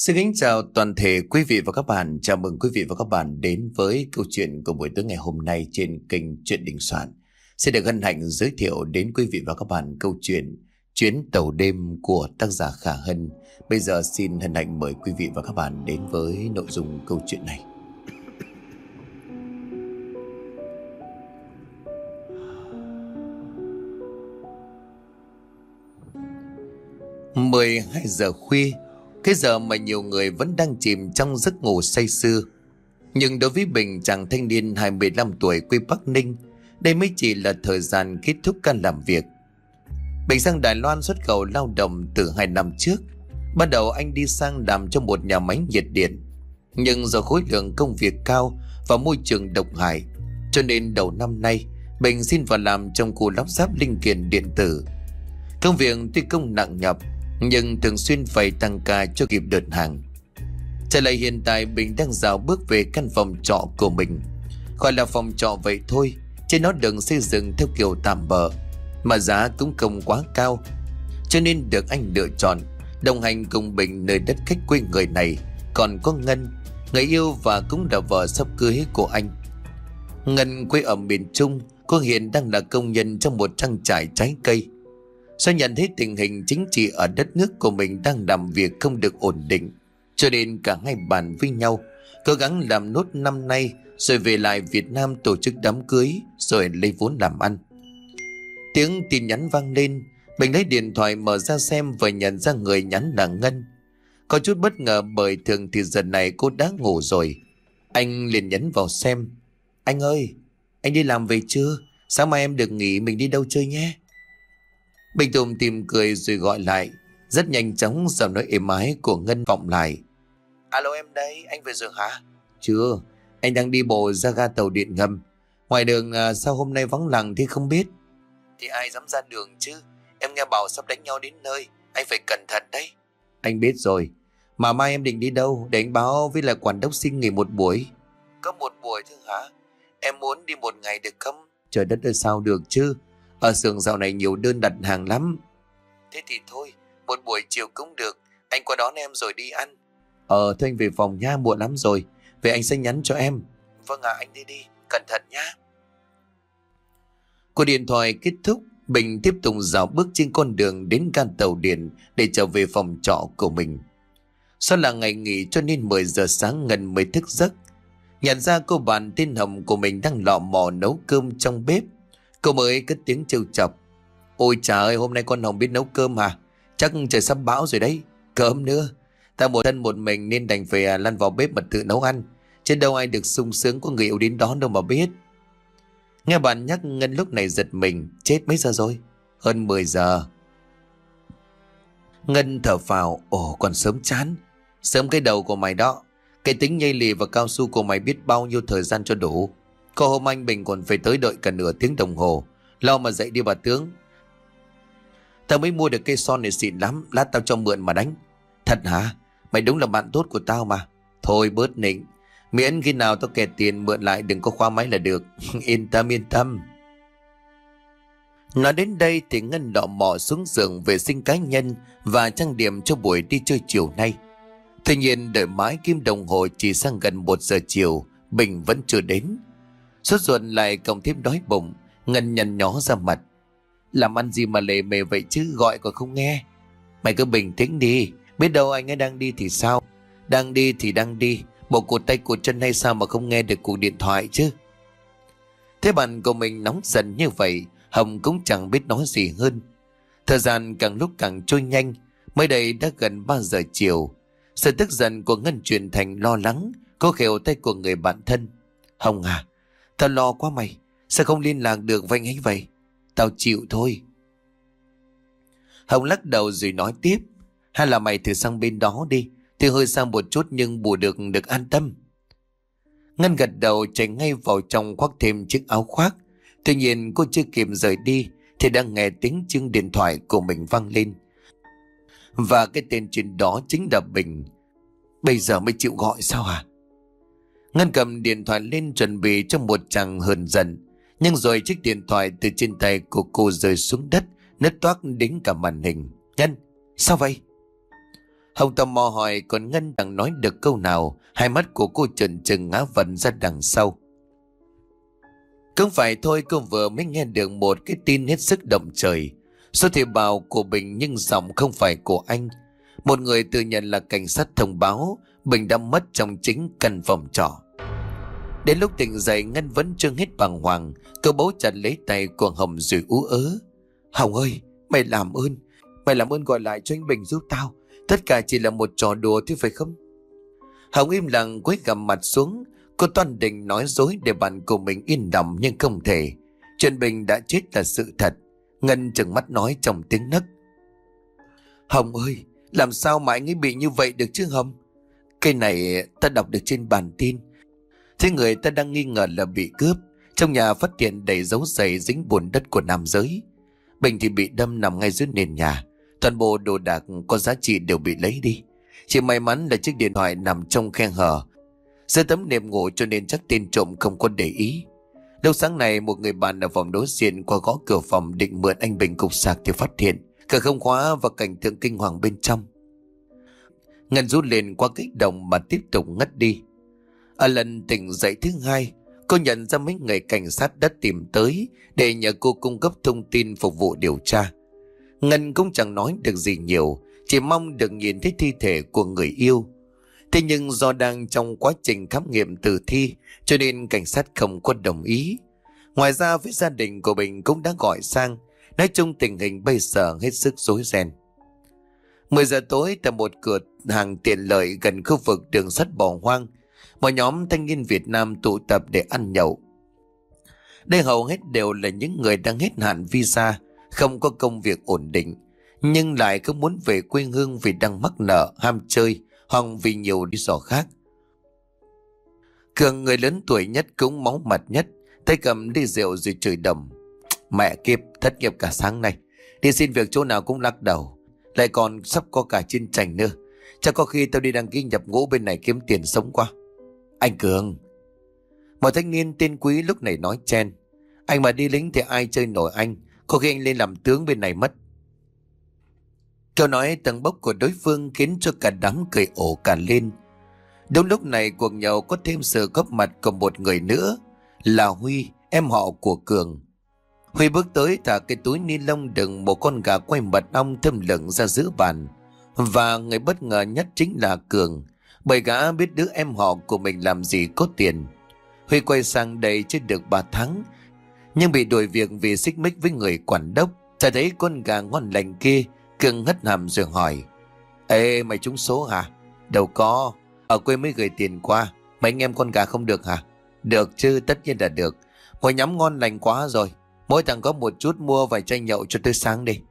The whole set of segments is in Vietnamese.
Xin kính chào toàn thể quý vị và các bạn. Chào mừng quý vị và các bạn đến với câu chuyện của buổi tối ngày hôm nay trên kênh Chuyện Đình Soạn. Xin được hân hạnh giới thiệu đến quý vị và các bạn câu chuyện Chuyến tàu đêm của tác giả Khả Hân. Bây giờ xin hân hạnh mời quý vị và các bạn đến với nội dung câu chuyện này. Mười 12 giờ khuya, cái giờ mà nhiều người vẫn đang chìm trong giấc ngủ say sưa. Nhưng đối với Bình, chàng thanh niên 25 tuổi quê Bắc Ninh, đây mới chỉ là thời gian kết thúc ca làm việc. Bình sang Đài Loan xuất khẩu lao động từ 2 năm trước. Ban đầu anh đi sang làm cho một nhà máy nhiệt điện, nhưng do khối lượng công việc cao và môi trường độc hại, cho nên đầu năm nay Bình xin vào làm trong khu lắp ráp linh kiện điện tử. Công việc tuy công nặng nhọc, nhưng thường xuyên phải tăng ca cho kịp đợt hàng. Trở lại hiện tại, Bình đang dạo bước về căn phòng trọ của mình. Gọi là phòng trọ vậy thôi, chứ nó được xây dựng theo kiểu tạm bợ, mà giá cũng không quá cao, cho nên được anh lựa chọn đồng hành cùng Bình nơi đất khách quê người này. Còn có Ngân, người yêu và cũng là vợ sắp cưới của anh. Ngân quê ở miền Trung, cô hiện đang là công nhân trong một trang trại trái cây. Do nhận thấy tình hình chính trị ở đất nước của mình đang làm việc không được ổn định, cho nên cả hai bàn với nhau cố gắng làm nốt năm nay rồi về lại Việt Nam tổ chức đám cưới rồi lấy vốn làm ăn. Tiếng tin nhắn vang lên, Bình lấy điện thoại mở ra xem và nhận ra người nhắn là Ngân. Có chút bất ngờ bởi thường thì giờ này cô đã ngủ rồi. Anh liền nhấn vào xem. Anh ơi, anh đi làm về chưa? Sáng mai em được nghỉ, mình đi đâu chơi nhé. Bình tùm tìm cười rồi gọi lại. Rất nhanh chóng giọng nói êm ái của Ngân vọng lại. Alo, em đây, anh về rồi hả? Chưa, anh đang đi bộ ra ga tàu điện ngầm. Ngoài đường sao hôm nay vắng lặng thế không biết? Thì ai dám ra đường chứ. Em nghe bảo sắp đánh nhau đến nơi, anh phải cẩn thận đấy. Anh biết rồi. Mà mai em định đi đâu? Để anh báo với lại quản đốc xin nghỉ một buổi. Có một buổi thôi hả? Em muốn đi một ngày được không? Trời đất ơi, sao được chứ. Ở xưởng dạo này nhiều đơn đặt hàng lắm. Thế thì thôi, một buổi chiều cũng được. Anh qua đón em rồi đi ăn. Thôi anh về phòng nha, muộn lắm rồi. Về anh sẽ nhắn cho em. Vâng ạ, anh đi đi, cẩn thận nhá. Cuộc điện thoại kết thúc, Bình tiếp tục dạo bước trên con đường đến ga tàu điện để trở về phòng trọ của mình. Do là ngày nghỉ cho nên 10 giờ sáng Ngân mới thức giấc. Nhận ra cô bạn tên Hồng của mình đang lò mò nấu cơm trong bếp, cô mới cất tiếng trêu chọc. Ôi trời ơi, hôm nay con Hồng biết nấu cơm hả? Chắc trời sắp bão rồi đấy. Cơm nữa, ta một thân một mình nên đành phải lăn vào bếp mà tự nấu ăn, chứ đâu ai được sung sướng có người yêu đến đón đâu mà biết. Nghe bạn nhắc, Ngân lúc này giật mình. Chết, mấy giờ rồi? Hơn 10 giờ. Ngân thở phào. Ồ, còn sớm chán. Sớm cái đầu của mày đó. Cái tính nhây lì và cao su của mày biết bao nhiêu thời gian cho đủ. Có hôm anh Bình còn phải tới đợi cả nửa tiếng đồng hồ. Lo mà dậy đi bà tướng. Tao mới mua được cây son này xịn lắm, lát tao cho mượn mà đánh. Thật hả? Mày đúng là bạn tốt của tao mà. Thôi bớt nịnh, miễn khi nào tao kẹt tiền mượn lại đừng có khoa máy là được. Yên tâm. Nói đến đây thì Ngân lọ mọ xuống giường vệ sinh cá nhân và trang điểm cho buổi đi chơi chiều nay. Tuy nhiên đợi mãi kim đồng hồ chỉ sang gần 1 giờ chiều, Bình vẫn chưa đến. Sốt ruột lại cộng thêm đói bụng, Ngân nhăn nhó ra mặt. Làm ăn gì mà lề mề vậy chứ, gọi còn không nghe. Mày cứ bình tĩnh đi, biết đâu anh ấy đang đi thì sao. Đang đi thì đang đi, bộ cụt tay cụt chân hay sao mà không nghe được cuộc điện thoại chứ. Thế bạn của mình nóng giận như vậy, Hồng cũng chẳng biết nói gì hơn. Thời gian càng lúc càng trôi nhanh, mới đây đã gần 3 giờ chiều. Sự tức giận của Ngân chuyển thành lo lắng, cô khều tay của người bạn thân. Hồng à, tao lo quá mày, sao không liên lạc được với anh ấy vậy? Tao chịu thôi. Hồng lắc đầu rồi nói tiếp. Hay là mày thử sang bên đó đi, thì hơi sang một chút nhưng bù được an tâm. Ngân gật đầu chạy ngay vào trong khoác thêm chiếc áo khoác. Tuy nhiên cô chưa kịp rời đi thì đang nghe tiếng chuông điện thoại của mình vang lên. Và cái tên trên đó chính là Bình. Bây giờ mới chịu gọi sao hả? Ngân cầm điện thoại lên chuẩn bị cho một tràng hờn giận. Nhưng rồi chiếc điện thoại từ trên tay của cô rơi xuống đất, nứt toác đến cả màn hình. Ngân, sao vậy? Hồng tò mò hỏi, còn Ngân chẳng nói được câu nào. Hai mắt của cô trợn trừng ngã vật ra đằng sau. Không phải thôi, cô vừa mới nghe được một cái tin hết sức động trời. Số thuê bao của Bình nhưng giọng không phải của anh. Một người tự nhận là cảnh sát thông báo Bình đã mất trong chính căn phòng trọ. Đến lúc tỉnh dậy, Ngân vẫn chưa hết bàng hoàng. Cô bấu chặt lấy tay của Hồng rồi ú ớ. Hồng ơi, mày làm ơn. Mày làm ơn gọi lại cho anh Bình giúp tao. Tất cả chỉ là một trò đùa thôi phải không? Hồng im lặng cúi gằm mặt xuống. Cô toan định nói dối để bạn của mình yên lòng nhưng không thể. Chuyện Bình đã chết là sự thật. Ngân trừng mắt nói trong tiếng nấc. Hồng ơi, làm sao mà anh ấy bị như vậy được chứ Hồng? Cái này ta đọc được trên bản tin. Thế người ta đang nghi ngờ là bị cướp. Trong nhà phát hiện đầy dấu giày dính bùn đất của nam giới. Bình thì bị đâm nằm ngay dưới nền nhà. Toàn bộ đồ đạc có giá trị đều bị lấy đi. Chỉ may mắn là chiếc điện thoại nằm trong khe hở dưới tấm nệm ngủ, cho nên chắc tên trộm không có để ý. Lúc sáng này, một người bạn ở phòng đối diện qua gõ cửa phòng định mượn anh Bình cục sạc thì phát hiện cửa không khóa và cảnh tượng kinh hoàng bên trong. Ngân rút lên qua kích động mà tiếp tục ngất đi. Ở lần tỉnh dậy thứ hai, cô nhận ra mấy người cảnh sát đã tìm tới để nhờ cô cung cấp thông tin phục vụ điều tra. Ngân cũng chẳng nói được gì nhiều, chỉ mong được nhìn thấy thi thể của người yêu. Thế nhưng do đang trong quá trình khám nghiệm tử thi cho nên cảnh sát không có đồng ý. Ngoài ra với gia đình của Bình cũng đã gọi sang. Nói chung tình hình bây giờ hết sức rối ren. 10 giờ tối tại một cửa hàng tiện lợi gần khu vực đường sắt bỏ hoang, một nhóm thanh niên Việt Nam tụ tập để ăn nhậu. Đây hầu hết đều là những người đang hết hạn visa, không có công việc ổn định, nhưng lại không muốn về quê hương vì đang mắc nợ, ham chơi hoặc vì nhiều lý do khác. Cường, người lớn tuổi nhất cũng máu mặt nhất, tay cầm ly rượu rồi chửi đầm. Mẹ kiếp, thất nghiệp cả sáng nay, đi xin việc chỗ nào cũng lắc đầu, lại còn sắp có cả chiến tranh nữa. Chắc có khi tao đi đăng ký nhập ngũ bên này kiếm tiền sống qua. Anh Cường, một thanh niên tên Quý lúc này nói chen. Anh mà đi lính thì ai chơi nổi anh, có khi anh lên làm tướng bên này mất. Câu nói tầng bốc của đối phương khiến cho cả đám cười ổ cả lên. Đúng lúc này cuộc nhậu có thêm sự góp mặt của một người nữa, là Huy, em họ của Cường. Huy bước tới thả cái túi ni lông đựng một con gà quay mật ong thơm lừng ra giữa bàn. Và người bất ngờ nhất chính là Cường, bởi gã biết đứa em họ của mình làm gì có tiền. Huy quay sang đây chưa được 3 tháng, nhưng bị đuổi việc vì xích mích với người quản đốc. Chả thấy con gà ngon lành kia, Cường hất hàm rồi hỏi. Ê, mày trúng số hả? Đâu có, ở quê mới gửi tiền qua. Mấy anh em con gà không được hả? Được chứ, tất nhiên là được. Ngồi nhắm ngon lành quá rồi. Mỗi thằng có một chút, mua vài chai nhậu cho tới sáng đi.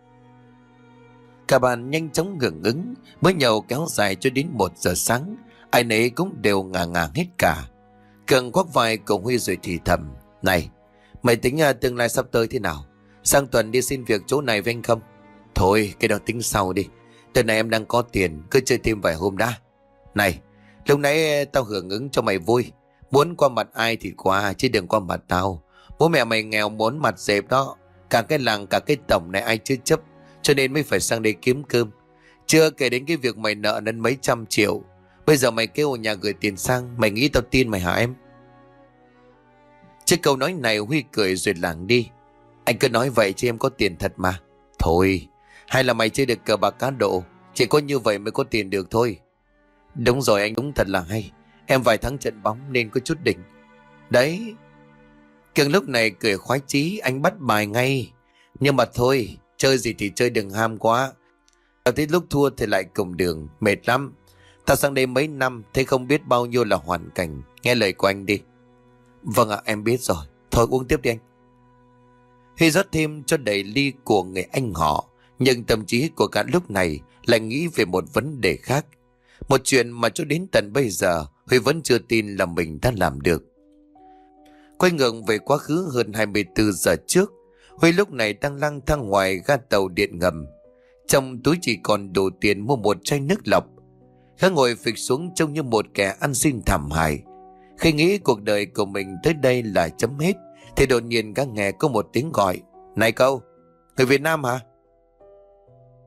Cả bàn nhanh chóng hưởng ứng. Bữa nhậu kéo dài cho đến 1 giờ sáng. Ai nấy cũng đều ngà ngà hết cả. Cường khoác vai của Huy rồi thì thầm. Này, mày tính tương lai sắp tới thế nào? Sang tuần đi xin việc chỗ này với anh không? Thôi, cái đó tính sau đi. Tuần này em đang có tiền, cứ chơi thêm vài hôm đã. Này, lúc nãy tao hưởng ứng cho mày vui. Muốn qua mặt ai thì qua, chứ đừng qua mặt tao. Bố mẹ mày nghèo muốn mặt dẹp đó. Cả cái làng, cả cái tổng này ai chưa chấp, cho nên mới phải sang đây kiếm cơm. Chưa kể đến cái việc mày nợ nần mấy trăm triệu. Bây giờ mày kêu nhà gửi tiền sang, mày nghĩ tao tin mày hả em? Trước câu nói này Huy cười rồi lảng đi. Anh cứ nói vậy chứ em có tiền thật mà. Thôi, hay là mày chơi được cờ bạc cá độ, chỉ có như vậy mới có tiền được thôi. Đúng rồi, anh đúng thật là hay. Em vài tháng trận bóng nên có chút đỉnh. Đấy. Cường lúc này cười khoái chí, anh bắt bài ngay. Nhưng mà thôi, chơi gì thì chơi, đừng ham quá. Tao thấy lúc thua thì lại cùng đường, mệt lắm. Tao sang đây mấy năm, thấy không biết bao nhiêu là hoàn cảnh. Nghe lời của anh đi. Vâng ạ, em biết rồi. Thôi uống tiếp đi anh. Huy rót thêm cho đầy ly của người anh họ, nhưng tâm trí của cả lúc này lại nghĩ về một vấn đề khác. Một chuyện mà cho đến tận bây giờ Huy vẫn chưa tin là mình đã làm được. Quay ngược về quá khứ hơn 24 giờ trước, Huy lúc này đang lang thang ngoài ga tàu điện ngầm. Trong túi chỉ còn đủ tiền mua một chai nước lọc. Gã ngồi phịch xuống trông như một kẻ ăn xin thảm hại. Khi nghĩ cuộc đời của mình tới đây là chấm hết, thì đột nhiên gã nghe có một tiếng gọi. Này cậu, người Việt Nam hả?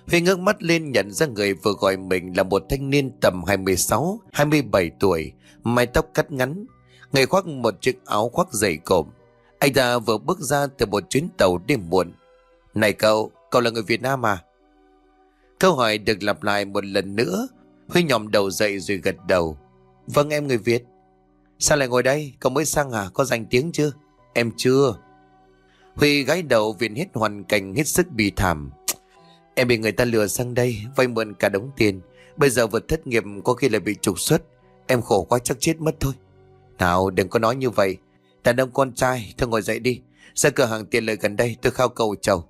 Huy ngước mắt lên nhận ra người vừa gọi mình là một thanh niên tầm 26, 27 tuổi, mái tóc cắt ngắn, người khoác một chiếc áo khoác dày cộm. Anh ta vừa bước ra từ một chuyến tàu đêm muộn. Này cậu là người Việt Nam à? Câu hỏi được lặp lại một lần nữa. Huy nhòm đầu dậy rồi gật đầu. Vâng, em người Việt. Sao lại ngồi đây? Cậu mới sang à? Có danh tiếng chưa? Em chưa. Huy gãi đầu viện hết hoàn cảnh hết sức bi thảm. Em bị người ta lừa sang đây, vay mượn cả đống tiền. Bây giờ vừa thất nghiệp có khi lại bị trục xuất. Em khổ quá chắc chết mất thôi. Nào đừng có nói như vậy. Đàn ông con trai, thôi ngồi dậy đi. Ra cửa hàng tiện lợi gần đây tôi khao cầu chầu.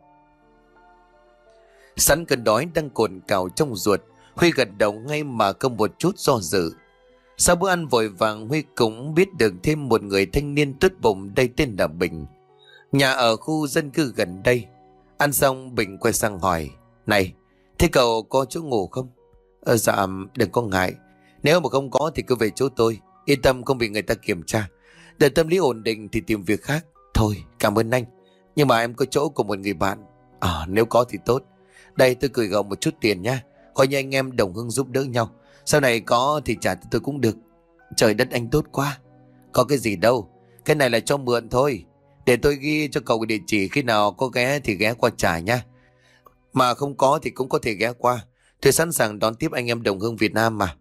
Sẵn cơn đói đang cồn cào trong ruột, Huy gật đầu ngay mà không một chút do dự. Sau bữa ăn vội vàng, Huy cũng biết được thêm một người thanh niên tốt bụng đây tên là Bình, nhà ở khu dân cư gần đây. Ăn xong Bình quay sang hỏi: Này, thế cậu có chỗ ngủ không? Dạ đừng có ngại. Nếu mà không có thì cứ về chỗ tôi. Yên tâm không bị người ta kiểm tra. Để tâm lý ổn định thì tìm việc khác. Thôi cảm ơn anh. Nhưng mà em có chỗ của một người bạn. Nếu có thì tốt. Đây tôi gửi cậu một chút tiền nha. Coi như anh em đồng hương giúp đỡ nhau. Sau này có thì trả tôi cũng được. Trời đất anh tốt quá. Có cái gì đâu. Cái này là cho mượn thôi. Để tôi ghi cho cậu địa chỉ, khi nào có ghé thì ghé qua trả nha. Mà không có thì cũng có thể ghé qua. Tôi sẵn sàng đón tiếp anh em đồng hương Việt Nam mà.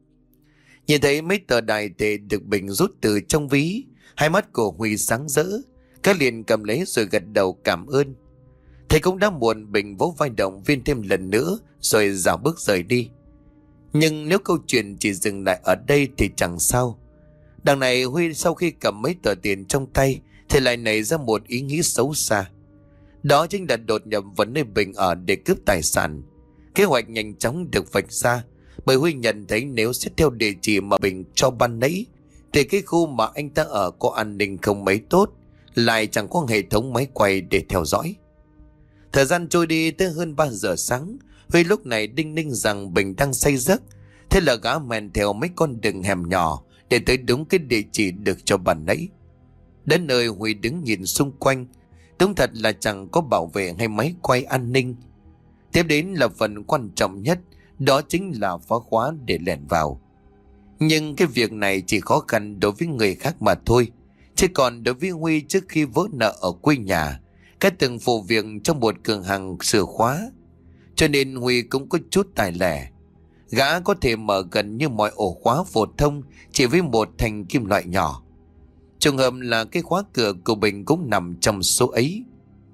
Nhìn thấy mấy tờ đài tệ được Bình rút từ trong ví, hai mắt của Huy sáng rỡ. Các liền cầm lấy rồi gật đầu cảm ơn. Thầy cũng đã muộn, Bình vỗ vai động viên thêm lần nữa rồi dạo bước rời đi. Nhưng nếu câu chuyện chỉ dừng lại ở đây thì chẳng sao. Đằng này Huy sau khi cầm mấy tờ tiền trong tay thì lại nảy ra một ý nghĩ xấu xa. Đó chính là đột nhập vào nơi Bình ở để cướp tài sản. Kế hoạch nhanh chóng được vạch ra, bởi Huy nhận thấy nếu xét theo địa chỉ mà Bình cho ban nãy thì cái khu mà anh ta ở có an ninh không mấy tốt, lại chẳng có hệ thống máy quay để theo dõi. Thời gian trôi đi tới hơn 3 giờ sáng, Huy lúc này đinh ninh rằng Bình đang say giấc. Thế là gã men theo mấy con đường hẻm nhỏ để tới đúng cái địa chỉ được cho ban nãy. Đến nơi Huy đứng nhìn xung quanh. Đúng thật là chẳng có bảo vệ hay máy quay an ninh. Tiếp đến là phần quan trọng nhất, đó chính là phá khóa để lẻn vào. Nhưng cái việc này chỉ khó khăn đối với người khác mà thôi. Chứ còn đối với Huy, trước khi vỡ nợ ở quê nhà, cái từng phụ việc trong một cửa hàng sửa khóa, cho nên Huy cũng có chút tài lẻ. Gã có thể mở gần như mọi ổ khóa phổ thông chỉ với một thanh kim loại nhỏ. Trùng hợp là cái khóa cửa của Bình cũng nằm trong số ấy.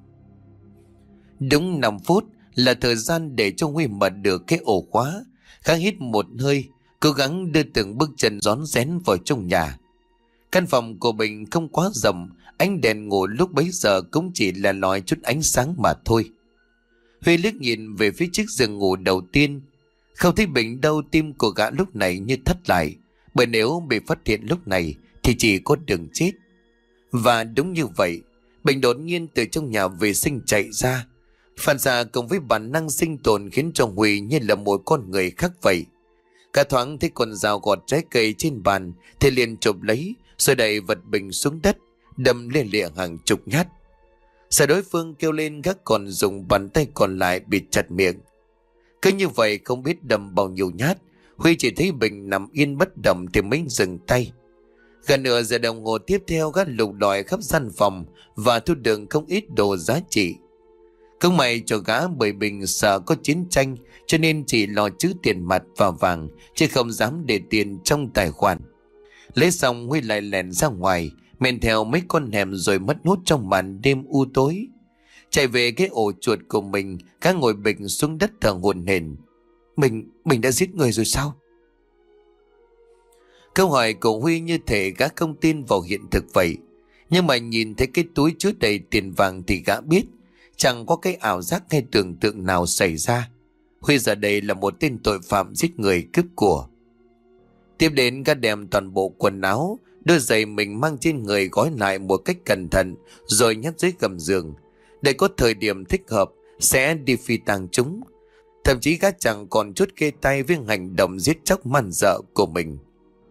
Đúng 5 phút là thời gian để cho Huy mở được cái ổ khóa. Gã hít một hơi, cố gắng đưa từng bước chân rón rén vào trong nhà. Căn phòng của Bình không quá rộng, ánh đèn ngủ lúc bấy giờ cũng chỉ là lòi chút ánh sáng mà thôi. Huy liếc nhìn về phía chiếc giường ngủ đầu tiên, không thấy Bình đâu. Tim của gã lúc này như thắt lại, bởi nếu bị phát hiện lúc này thì chỉ có đường chết. Và đúng như vậy, Bình đột nhiên từ trong nhà vệ sinh chạy ra. Phản xạ cùng với bản năng sinh tồn khiến cho Huy như là một con người khác vậy. Cả thoáng thấy con dao gọt trái cây trên bàn thì liền chụp lấy, rồi đẩy vật Bình xuống đất, đâm lên lịa hàng chục nhát. Sợ đối phương kêu lên, gác còn dùng bàn tay còn lại bịt chặt miệng. Cứ như vậy không biết đâm bao nhiêu nhát, Huy chỉ thấy Bình nằm yên bất động thì mới dừng tay. Gần nửa giờ đồng hồ tiếp theo, gã lục lọi khắp gian phòng và thu được không ít đồ giá trị. Không may cho gã, bởi Bình sợ có chiến tranh cho nên chỉ lo trữ tiền mặt và vàng, chứ không dám để tiền trong tài khoản. Lấy xong, Huy lại lẻn ra ngoài, men theo mấy con hẻm rồi mất hút trong màn đêm u tối. Chạy về cái ổ chuột của mình, gã ngồi Bình xuống đất thở hổn hển. Mình đã giết người rồi sao? Câu hỏi của Huy như thể gã không tin vào hiện thực vậy. Nhưng mà nhìn thấy cái túi chứa đầy tiền vàng thì gã biết chẳng có cái ảo giác hay tưởng tượng nào xảy ra. Huy giờ đây là một tên tội phạm giết người cướp của. Tiếp đến, gã đem toàn bộ quần áo, đôi giày mình mang trên người gói lại một cách cẩn thận rồi nhét dưới gầm giường, để có thời điểm thích hợp sẽ đi phi tang chúng. Thậm chí gã chẳng còn chút kê tay với hành động giết chóc man dợ của mình.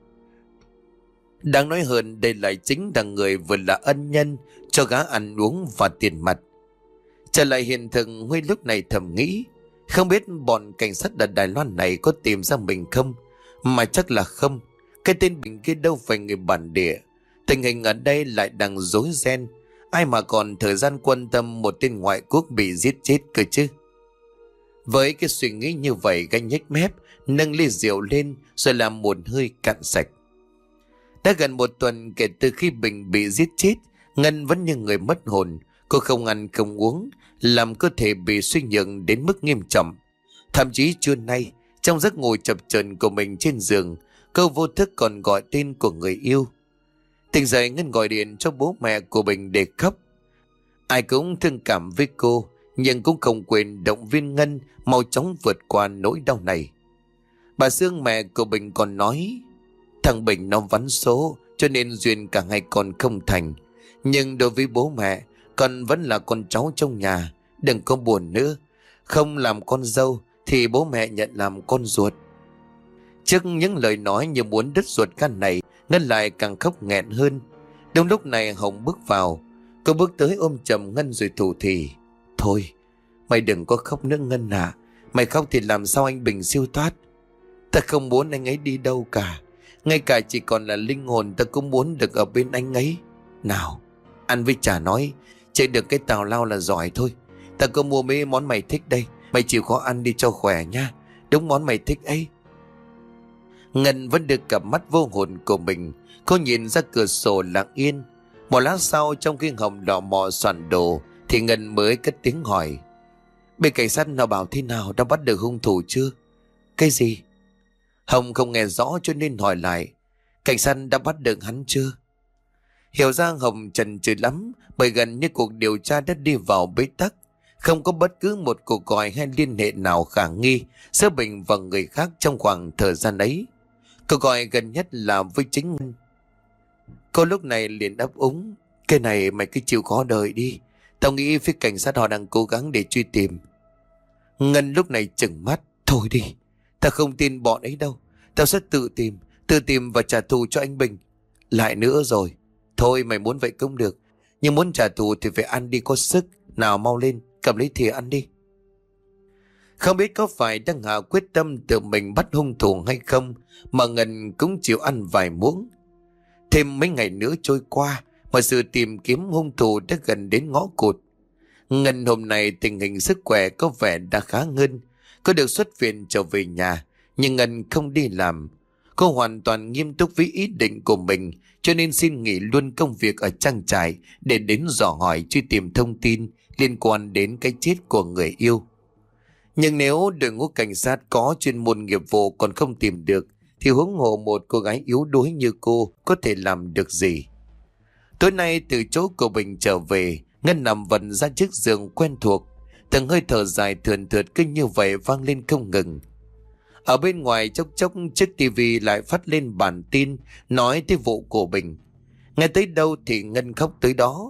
Đáng nói hơn, đây lại chính là người vừa là ân nhân cho gã ăn uống và tiền mặt. Trở lại hiện thực, Huy lúc này thầm nghĩ, Không biết bọn cảnh sát ở Đài Loan này có tìm ra mình không? Mà chắc là không. Cái tên Bình kia đâu phải người bản địa. Tình hình ở đây lại đang rối ren. Ai mà còn thời gian quan tâm một tên ngoại quốc bị giết chết cơ chứ? Với cái suy nghĩ như vậy, ganh nhếch mép, nâng ly rượu lên rồi làm một hơi cạn sạch. Đã gần một tuần kể từ khi Bình bị giết chết, Ngân vẫn như người mất hồn. Cô không ăn không uống, làm cơ thể bị suy nhược đến mức nghiêm trọng. Thậm chí trưa nay, trong giấc ngủ chập chờn của mình trên giường, cô vô thức còn gọi tên của người yêu. Tỉnh dậy, Ngân gọi điện cho bố mẹ của Bình để khóc. Ai cũng thương cảm với cô, nhưng cũng không quên động viên Ngân mau chóng vượt qua nỗi đau này. Bà Sương, mẹ của Bình, còn nói: thằng Bình nó vắn số, cho nên duyên cả hai con không thành. Nhưng đối với bố mẹ, con vẫn là con cháu trong nhà, đừng có buồn nữa. Không làm con dâu thì bố mẹ nhận làm con ruột. Trước những lời nói như muốn đứt ruột gan này, Ngân lại càng khóc nghẹn hơn. Đúng lúc này Hồng bước vào. Cô bước tới ôm chầm Ngân rồi thủ thỉ: thôi, mày đừng có khóc nữa Ngân à. Mày khóc thì làm sao anh Bình siêu thoát. Ta không muốn anh ấy đi đâu cả. Ngay cả chỉ còn là linh hồn ta cũng muốn được ở bên anh ấy. Nào, ăn với chả nói, chạy được cái tào lao là giỏi thôi. Ta có mua mấy món mày thích đây, mày chịu khó ăn đi cho khỏe nha. Đúng món mày thích ấy. Ngân vẫn được cặp mắt vô hồn của mình. Cô nhìn ra cửa sổ lặng yên. Một lát sau, trong khi Hồng đỏ mò soạn đồ, thì Ngân mới cất tiếng hỏi: bên cảnh sát nó bảo thế nào, đã bắt được hung thủ chưa? Cái gì? Hồng không nghe rõ cho nên hỏi lại: cảnh sát đã bắt được hắn chưa? Hiểu ra Hồng chần chừ lắm, bởi gần như cuộc điều tra đã đi vào bế tắc. Không có bất cứ một cuộc gọi hay liên hệ nào khả nghi giữa Bình và người khác trong khoảng thời gian ấy. Cuộc gọi gần nhất là với chính Ngân. Cô lúc này liền đáp úng: cái này mày cứ chịu khó đợi đi. Tao nghĩ phía cảnh sát họ đang cố gắng để truy tìm. Ngân lúc này trừng mắt: thôi đi, tao không tin bọn ấy đâu. Tao sẽ tự tìm và trả thù cho anh Bình. Lại nữa rồi, thôi mày muốn vậy cũng được, nhưng muốn trả thù thì phải ăn đi có sức. Nào mau lên, cầm lấy thìa ăn đi. Không biết có phải đang hạ quyết tâm tự mình bắt hung thủ hay không, mà Ngân cũng chịu ăn vài muỗng. Thêm mấy ngày nữa trôi qua, mà sự tìm kiếm hung thủ đã gần đến ngõ cụt. Ngân hôm nay tình hình sức khỏe có vẻ đã khá hơn. Cô được xuất viện trở về nhà, nhưng Ngân không đi làm. Cô hoàn toàn nghiêm túc với ý định của mình, cho nên xin nghỉ luôn công việc ở trang trại để đến dò hỏi truy tìm thông tin liên quan đến cái chết của người yêu. Nhưng nếu đội ngũ cảnh sát có chuyên môn nghiệp vụ còn không tìm được, thì huống hồ một cô gái yếu đuối như cô có thể làm được gì? Tối nay từ chỗ của Bình trở về, Ngân nằm vần ra chiếc giường quen thuộc. Từng hơi thở dài thườn thượt cứ như vậy vang lên không ngừng. Ở bên ngoài chốc chốc chiếc tivi lại phát lên bản tin nói tới vụ của Bình. Nghe tới đâu thì Ngân khóc tới đó.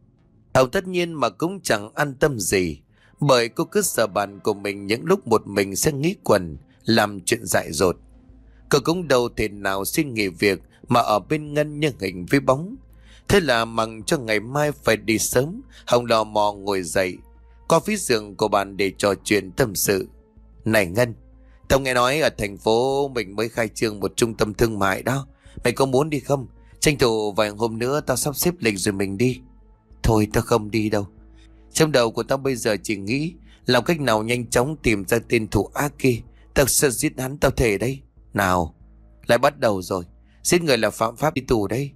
Hậu tất nhiên mà cũng chẳng an tâm gì, bởi cô cứ sợ bạn của mình những lúc một mình sẽ nghĩ quẩn, làm chuyện dại dột. Cô cũng đâu thể nào xin nghỉ việc mà ở bên Ngân như hình với bóng. Thế là mằng cho ngày mai phải đi sớm, Hồng lò mò ngồi dậy qua phía giường của bạn để trò chuyện tâm sự. Này Ngân, tao nghe nói ở thành phố mình mới khai trương một trung tâm thương mại đó. Mày có muốn đi không? Tranh thủ vài hôm nữa tao sắp xếp lịch rồi mình đi. Thôi tao không đi đâu. Trong đầu của tao bây giờ chỉ nghĩ làm cách nào nhanh chóng tìm ra tên thủ ác kia. Tao sẽ giết hắn, tao thề đấy. Nào, lại bắt đầu rồi. Giết người là phạm pháp đi tù đấy.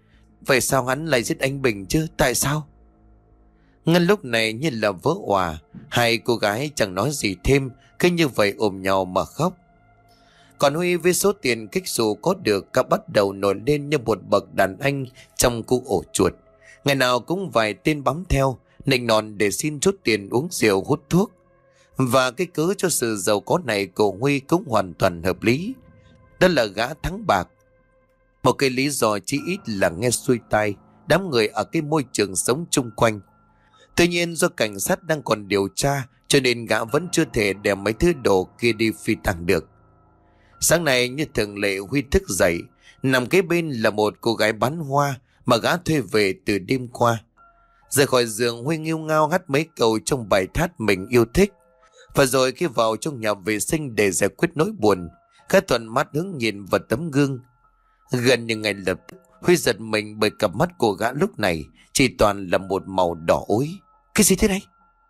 Vậy sao hắn lại giết anh Bình chứ? Tại sao? Ngân lúc này như là vỡ òa. Hai cô gái chẳng nói gì thêm, cứ như vậy ôm nhau mà khóc. Còn Huy với số tiền kích xù có được, cả bắt đầu nổi lên như một bậc đàn anh trong khu ổ chuột. Ngày nào cũng vài tên bám theo, nịnh nọt để xin chút tiền uống rượu hút thuốc. Và cái cớ cho sự giàu có này của Huy cũng hoàn toàn hợp lý. Đó là gã thắng bạc. Một cái lý do chỉ ít là nghe xuôi tai đám người ở cái môi trường sống chung quanh. Tuy nhiên do cảnh sát đang còn điều tra, cho nên gã vẫn chưa thể đem mấy thứ đồ kia đi phi tang được. Sáng nay như thường lệ, Huy thức dậy, nằm kế bên là một cô gái bán hoa mà gã thuê về từ đêm qua. Rời khỏi giường, Huy nghêu ngao hát mấy câu trong bài hát mình yêu thích. Và rồi khi vào trong nhà vệ sinh để giải quyết nỗi buồn, Khá thuận mắt hướng nhìn vào tấm gương. Gần như ngay lập tức Huy giật mình bởi cặp mắt của gã lúc này chỉ toàn là một màu đỏ ối. Cái gì thế này?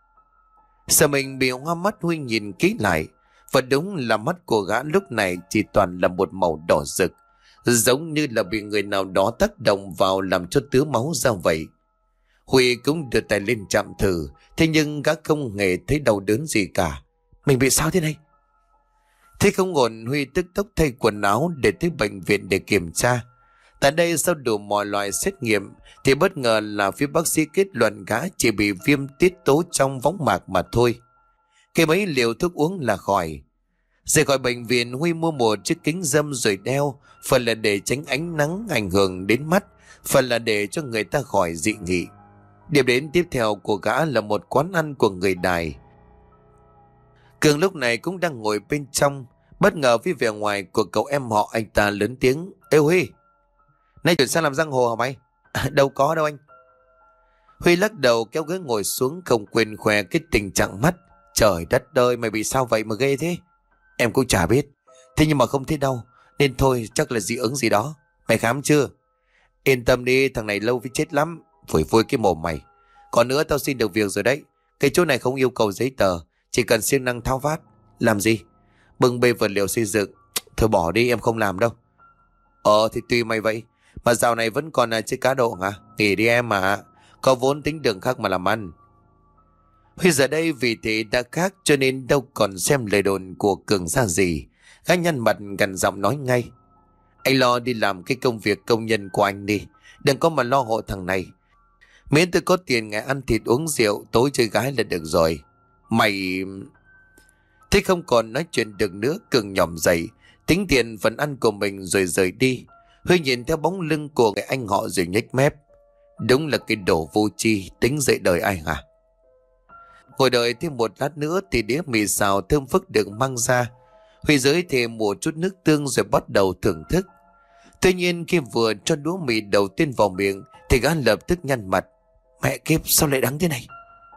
Sợ mình bị hoa mắt, Huy nhìn kỹ lại, và đúng là mắt của gã lúc này chỉ toàn là một màu đỏ rực, giống như là bị người nào đó tác động vào làm cho tứa máu ra vậy. Huy cũng đưa tay lên chạm thử, thế nhưng gã không hề thấy đau đớn gì cả. Mình bị sao thế này? Thế không ổn, Huy tức tốc thay quần áo để tới bệnh viện để kiểm tra. Tại đây sau đủ mọi loại xét nghiệm thì bất ngờ là phía bác sĩ kết luận gã chỉ bị viêm tiết tố trong võng mạc mà thôi. Cái mấy liều thuốc uống là khỏi. Rời khỏi bệnh viện, Huy mua một chiếc kính râm rồi đeo, phần là để tránh ánh nắng ảnh hưởng đến mắt, phần là để cho người ta khỏi dị nghị. Điểm đến tiếp theo của gã là một quán ăn của người Đài. Cường lúc này cũng đang ngồi bên trong, bất ngờ với vẻ ngoài của cậu em họ anh ta lớn tiếng: "Ê Huy, nay chuyển sang làm giang hồ hả mày?" Đâu có đâu anh." Huy lắc đầu kéo ghế ngồi xuống, không quên khoe cái tình trạng mắt. "Trời đất ơi, mày bị sao vậy mà ghê thế?" "Em cũng chả biết, thế nhưng mà không thấy đau, nên thôi chắc là dị ứng gì đó. Mày khám chưa?" "Yên tâm đi, thằng này lâu với chết lắm." "Phủi phui cái mồm mày. Còn nữa, tao xin được việc rồi đấy. Cái chỗ này không yêu cầu giấy tờ, chỉ cần siêng năng thao vát." "Làm gì?" "Bưng bê vật liệu xây dựng." "Thôi bỏ đi, em không làm đâu." Thì tùy mày vậy. Mà dạo này vẫn còn chơi cá độ hả? Nghỉ đi em mà. Có vốn tính đường khác mà làm ăn. Huy giờ đây vì thế đã khác, cho nên đâu còn xem lời đồn của Cường ra gì. Gã nhăn mặt gằn giọng nói ngay: "Anh lo đi làm cái công việc công nhân của anh đi, đừng có mà lo hộ thằng này. Miễn tôi có tiền ngày ăn thịt uống rượu, tối chơi gái là được rồi. Mày..." Thế không còn nói chuyện được nữa, Cường nhỏm dậy, tính tiền phần ăn của mình rồi rời đi. Huy nhìn theo bóng lưng của người anh họ rồi nhếch mép. Đúng là cái đồ vô tri, tính dậy đời ai hả? Ngồi đợi thêm một lát nữa thì đĩa mì xào thơm phức được mang ra. Huy giới thêm một chút nước tương rồi bắt đầu thưởng thức. Tuy nhiên khi vừa cho đũa mì đầu tiên vào miệng thì gã lập tức nhăn mặt: "Mẹ kiếp, sao lại đắng thế này?"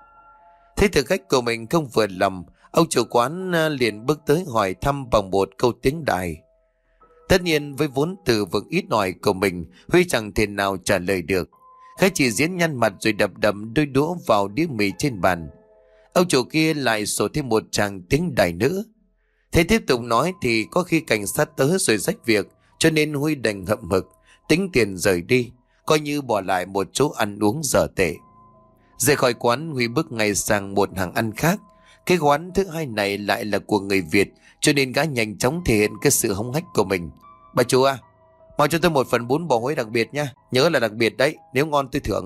Thế thực khách của mình không vừa lòng, ông chủ quán liền bước tới hỏi thăm bằng một câu tiếng Đài. Tất nhiên với vốn từ vựng ít ỏi của mình, Huy chẳng thể nào trả lời được. Khách chỉ diễn nhăn mặt rồi đập đập đôi đũa vào đĩa mì trên bàn. Ông chủ kia lại sổ thêm một tràng tiếng Đài nữa. Thế tiếp tục nói thì có khi cảnh sát tới rồi rách việc, cho nên Huy đành hậm hực tính tiền rời đi, coi như bỏ lại một chỗ ăn uống dở tệ. Rời khỏi quán, Huy bước ngay sang một hàng ăn khác. Cái quán thứ hai này lại là của người Việt, cho nên gã nhanh chóng thể hiện cái sự hống hách của mình. "Bà chủ à, mau cho tôi một phần bún bò Huế đặc biệt nha, nhớ là đặc biệt đấy, nếu ngon tôi thưởng."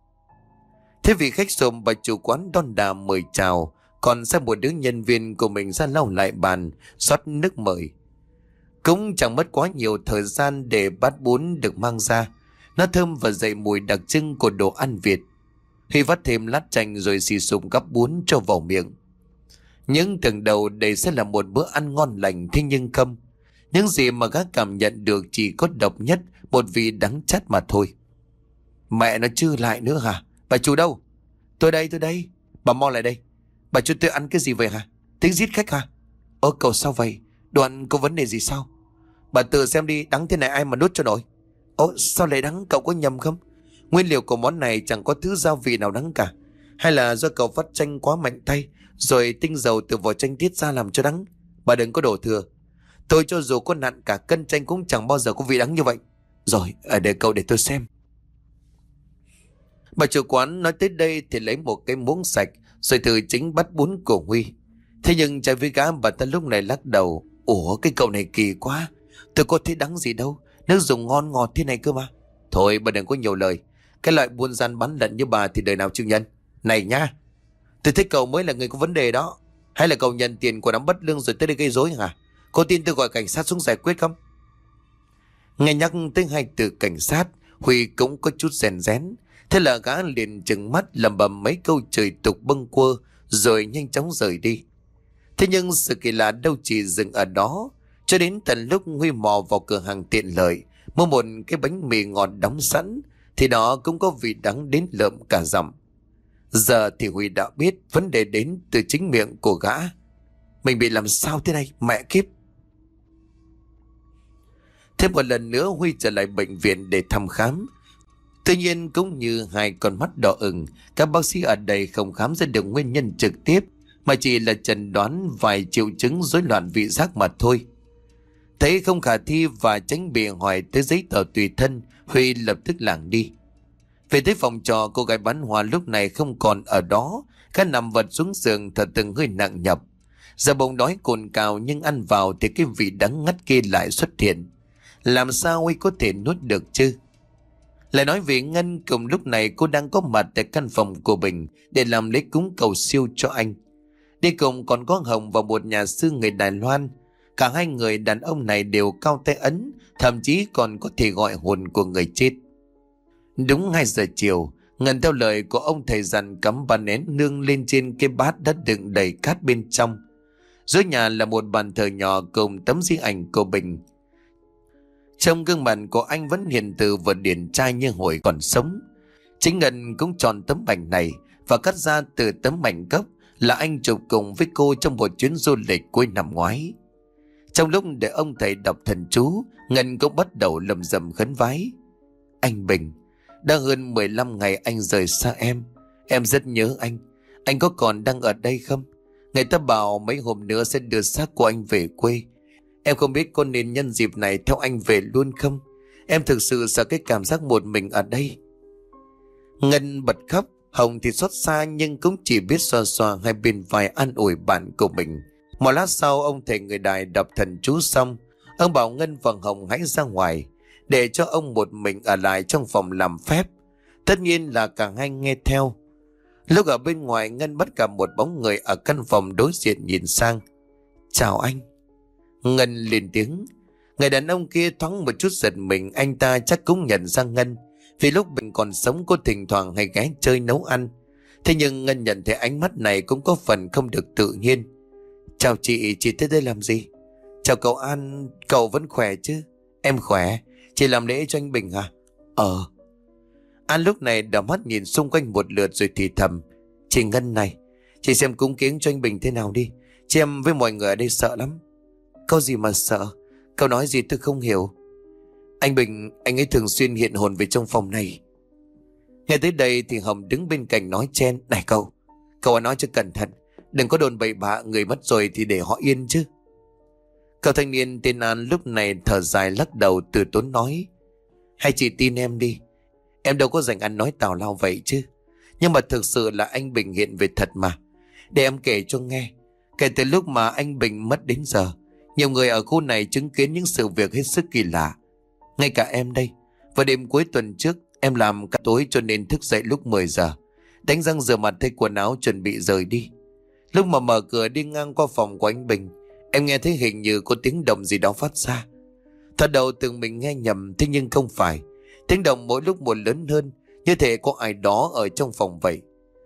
Thế vị khách sộm, bà chủ quán đon đà mời chào, còn sang một đứa nhân viên của mình ra lau lại bàn, rót nước mời. Cũng chẳng mất quá nhiều thời gian để bát bún được mang ra. Nó thơm và dậy mùi đặc trưng của đồ ăn Việt. Huy vắt thêm lát chanh rồi xì xùng gắp bún cho vào miệng. Nhưng tưởng đầu đây sẽ là một bữa ăn ngon lành, thế nhưng không. Những gì mà gã cảm nhận được chỉ có độc nhất, một vị đắng chát mà thôi. "Mẹ nó chứ lại nữa hả? Bà chủ đâu?" Tôi đây. Bà mau lại đây. Bà cho tôi ăn cái gì vậy hả? Tính giết khách hả?" Cậu sao vậy? Đồ ăn có vấn đề gì sao?" "Bà tự xem đi, đắng thế này ai mà nuốt cho nổi." Sao lại đắng, cậu có nhầm không? Nguyên liệu của món này chẳng có thứ gia vị nào đắng cả. Hay là do cậu vắt chanh quá mạnh tay, rồi tinh dầu từ vỏ chanh tiết ra làm cho đắng? Bà đừng có đổ thừa. Tôi cho dù có nặn cả cân chanh cũng chẳng bao giờ có vị đắng như vậy. Rồi, để cậu để tôi xem. Bà chủ quán nói tới đây thì lấy một cái muỗng sạch rồi thử chính bát bún của Huy. Thế nhưng trái với gã, bà ta lúc này lắc đầu: Cái cậu này kỳ quá, tôi có thấy đắng gì đâu, nước dùng ngon ngọt thế này cơ mà." "Thôi bà đừng có nhiều lời, cái loại buôn gian bán lận như bà thì đời nào chịu nhận. Này nha, tôi thấy cậu mới là người có vấn đề đó. Hay là cậu nhận tiền của đám bất lương rồi tới đây gây rối hả? Có tin tôi gọi cảnh sát xuống giải quyết không?" Nghe nhắc tới hai từ cảnh sát, Huy cũng có chút rèn rén. Thế là gã liền trừng mắt lẩm bẩm mấy câu chửi tục bâng quơ rồi nhanh chóng rời đi. Thế nhưng sự kỳ lạ đâu chỉ dừng ở đó. Cho đến tận lúc Huy mò vào cửa hàng tiện lợi mua một cái bánh mì ngọt đóng sẵn thì nó cũng có vị đắng đến lợm cả giọng. Giờ thì Huy đã biết vấn đề đến từ chính miệng của gã. Mình bị làm sao thế này, mẹ kiếp. Thêm một lần nữa Huy trở lại bệnh viện để thăm khám. Tuy nhiên cũng như hai con mắt đỏ ửng, các bác sĩ ở đây không khám ra được nguyên nhân trực tiếp, mà chỉ là chẩn đoán vài triệu chứng rối loạn vị giác mà thôi. Thấy không khả thi và tránh bị hỏi tới giấy tờ tùy thân, Huy lập tức lảng đi. Về tới phòng trọ, cô gái bán hoa lúc này không còn ở đó, khá nằm vật xuống giường thở từng hơi nặng nhọc. Giờ bụng đói cồn cào nhưng ăn vào thì cái vị đắng ngắt kia lại xuất hiện. Làm sao Huy có thể nuốt được chứ? Lại nói về Ngân, cùng lúc này cô đang có mặt tại căn phòng của mình để làm lễ cúng cầu siêu cho anh. Đi cùng còn có Hồng và một nhà sư người Đài Loan. Cả hai người đàn ông này đều cao tay ấn, thậm chí còn có thể gọi hồn của người chết. Đúng 2 giờ chiều, Ngân theo lời của ông thầy dặn cắm ba nén nương lên trên cái bát đã đựng đầy cát bên trong. Dưới nhà là một bàn thờ nhỏ cùng tấm di ảnh của Bình. Trong gương mặt của anh vẫn hiền từ và điển trai như hồi còn sống. Chính Ngân cũng chọn tấm ảnh này và cắt ra từ tấm ảnh gốc là anh chụp cùng với cô trong một chuyến du lịch cuối năm ngoái. Trong lúc để ông thầy đọc thần chú, Ngân cũng bắt đầu lầm rầm khấn vái. Anh Bình, đã hơn 15 ngày anh rời xa em rất nhớ anh. Anh có còn đang ở đây không? Người ta bảo mấy hôm nữa sẽ đưa xác của anh về quê. Em không biết có nên nhân dịp này theo anh về luôn không? Em thực sự sợ cái cảm giác một mình ở đây. Ngân bật khóc, Hồng thì xót xa nhưng cũng chỉ biết xoa xoa hai bên vai an ủi bạn của mình. Một lát sau ông thầy người Đài đọc thần chú xong, ông bảo Ngân và Hồng hãy ra ngoài, để cho ông một mình ở lại trong phòng làm phép. Tất nhiên là cả hai nghe theo. Lúc ở bên ngoài, Ngân bắt gặp một bóng người ở căn phòng đối diện nhìn sang. Chào anh. Ngân lên tiếng. Người đàn ông kia thoáng một chút giật mình, anh ta chắc cũng nhận ra Ngân, vì lúc mình còn sống cô thỉnh thoảng hay ghé chơi nấu ăn. Thế nhưng Ngân nhận thấy ánh mắt này cũng có phần không được tự nhiên. Chào chị tới đây làm gì? Chào cậu An, cậu vẫn khỏe chứ? Em khỏe, chị làm lễ cho anh Bình à? An lúc này đảo mắt nhìn xung quanh một lượt rồi thì thầm. Chị Ngân này, chị xem cúng kiến cho anh Bình thế nào đi. Chị em với mọi người ở đây sợ lắm. Có gì mà sợ? Cậu nói gì tôi không hiểu. Anh Bình, anh ấy thường xuyên hiện hồn về trong phòng này. Nghe tới đây thì Hồng đứng bên cạnh nói chen. Này cậu nói cho cẩn thận, đừng có đồn bậy bạ, người mất rồi thì để họ yên chứ. Cậu thanh niên tên An lúc này thở dài lắc đầu từ tốn nói. Hay chị tin em đi, em đâu có dành ăn nói tào lao vậy chứ. Nhưng mà thực sự là anh Bình hiện về thật mà. Để em kể cho nghe. Kể từ lúc mà anh Bình mất đến giờ, nhiều người ở khu này chứng kiến những sự việc hết sức kỳ lạ. Ngay cả em đây. Vào đêm cuối tuần trước, em làm cả tối cho nên thức dậy lúc 10 giờ, đánh răng rửa mặt thay quần áo chuẩn bị rời đi. Lúc mà mở cửa đi ngang qua phòng của anh Bình, em nghe thấy hình như có tiếng động gì đó phát ra. Thật đầu tưởng mình nghe nhầm, thế nhưng không phải. Tiếng động mỗi lúc một lớn hơn, như thể có ai đó ở trong phòng vậy.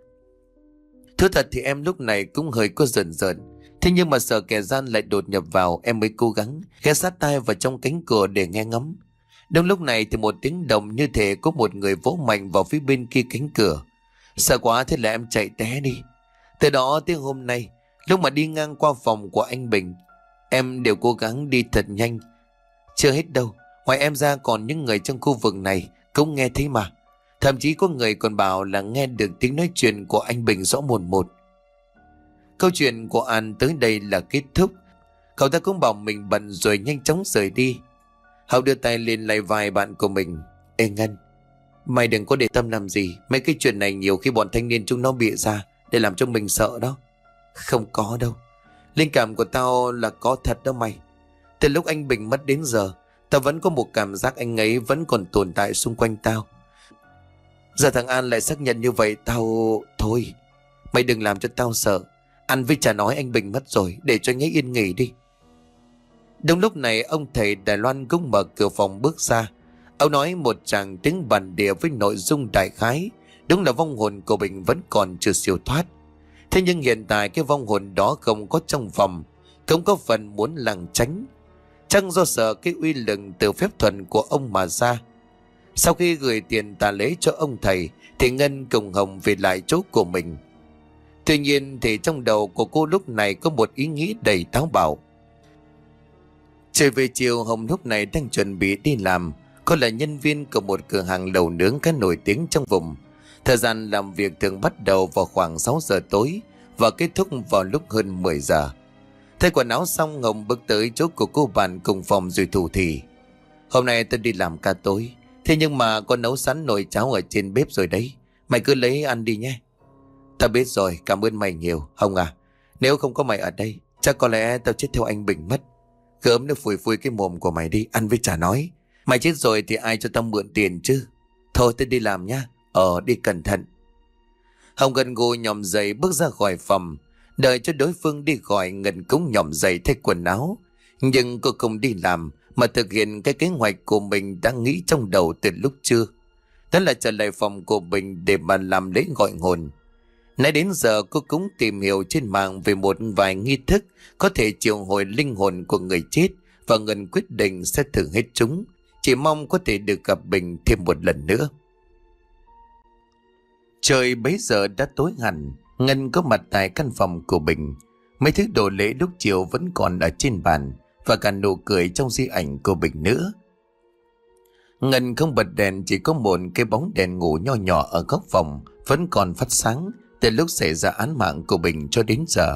Thưa thật thì em lúc này cũng hơi có rờn rợn. Thế nhưng mà sợ kẻ gian lại đột nhập vào, em mới cố gắng ghé sát tai vào trong cánh cửa để nghe ngắm. Đúng lúc này thì một tiếng động như thể có một người vỗ mạnh vào phía bên kia cánh cửa. Sợ quá thế là em chạy té đi. Từ đó tới hôm nay, lúc mà đi ngang qua phòng của anh Bình, em đều cố gắng đi thật nhanh. Chưa hết đâu, ngoài em ra còn những người trong khu vực này cũng nghe thấy mà. Thậm chí có người còn bảo là nghe được tiếng nói chuyện của anh Bình rõ mồn một. Câu chuyện của An tới đây là kết thúc. Cậu ta cũng bảo mình bận rồi nhanh chóng rời đi. Hậu đưa tay lên lay vai bạn của mình. Ê Ngân, mày đừng có để tâm làm gì. Mấy cái chuyện này nhiều khi bọn thanh niên chúng nó bịa ra để làm cho mình sợ đó. Không có đâu. Linh cảm của tao là có thật đó mày. Từ lúc anh Bình mất đến giờ, tao vẫn có một cảm giác anh ấy vẫn còn tồn tại xung quanh tao. Giờ thằng An lại xác nhận như vậy, tao... Thôi, mày đừng làm cho tao sợ. Ăn với chả nói anh Bình mất rồi, để cho anh ấy yên nghỉ đi. Đúng lúc này ông thầy Đài Loan cũng mở cửa phòng bước ra. Ông nói một tràng tiếng bản địa với nội dung đại khái. Đúng là vong hồn của Bình vẫn còn chưa siêu thoát. Thế nhưng hiện tại cái vong hồn đó không có trong phòng, không có phần muốn lảng tránh. Chắc do sợ cái uy lực từ phép thuật của ông mà ra. Sau khi gửi tiền tà lễ cho ông thầy thì Ngân cùng Hồng về lại chỗ của mình. Tuy nhiên thì trong đầu của cô lúc này có một ý nghĩ đầy táo bạo. Trời về chiều, Hồng lúc này đang chuẩn bị đi làm. Cô là nhân viên của một cửa hàng lẩu nướng khá nổi tiếng trong vùng. Thời gian làm việc thường bắt đầu vào khoảng 6 giờ tối và kết thúc vào lúc hơn 10 giờ. Thay quần áo xong, Hồng bước tới chỗ của cô bạn cùng phòng rồi thủ thỉ: "Hôm nay tôi đi làm ca tối, thế nhưng mà con nấu sẵn nồi cháo ở trên bếp rồi đấy. Mày cứ lấy ăn đi nhé." "Tao biết rồi, cảm ơn mày nhiều, Hồng à. Nếu không có mày ở đây, chắc có lẽ tao chết theo anh Bình mất. Gớm nó phủi phủi cái mồm của mày đi, ăn với chả nói. Mày chết rồi thì ai cho tao mượn tiền chứ. Thôi tôi đi làm nhá. Đi cẩn thận." Hồng gần gù nhòm dậy bước ra khỏi phòng. Đợi cho đối phương đi gọi, Ngân cũng nhòm dậy thay quần áo. Nhưng cô không đi làm mà thực hiện cái kế hoạch của mình đã nghĩ trong đầu từ lúc trưa. Đó là trở lại phòng của mình để mà làm lễ gọi hồn. Nãy đến giờ cô cũng tìm hiểu trên mạng về một vài nghi thức có thể triệu hồi linh hồn của người chết, và Ngân quyết định sẽ thử hết chúng, chỉ mong có thể được gặp Bình thêm một lần nữa. Trời bấy giờ đã tối hẳn. Ngân có mặt tại căn phòng của Bình. Mấy thứ đồ lễ lúc chiều vẫn còn ở trên bàn, và cả nụ cười trong di ảnh của Bình nữa. Ngân không bật đèn, chỉ có một cái bóng đèn ngủ nho nhỏ ở góc phòng vẫn còn phát sáng từ lúc xảy ra án mạng của Bình cho đến giờ.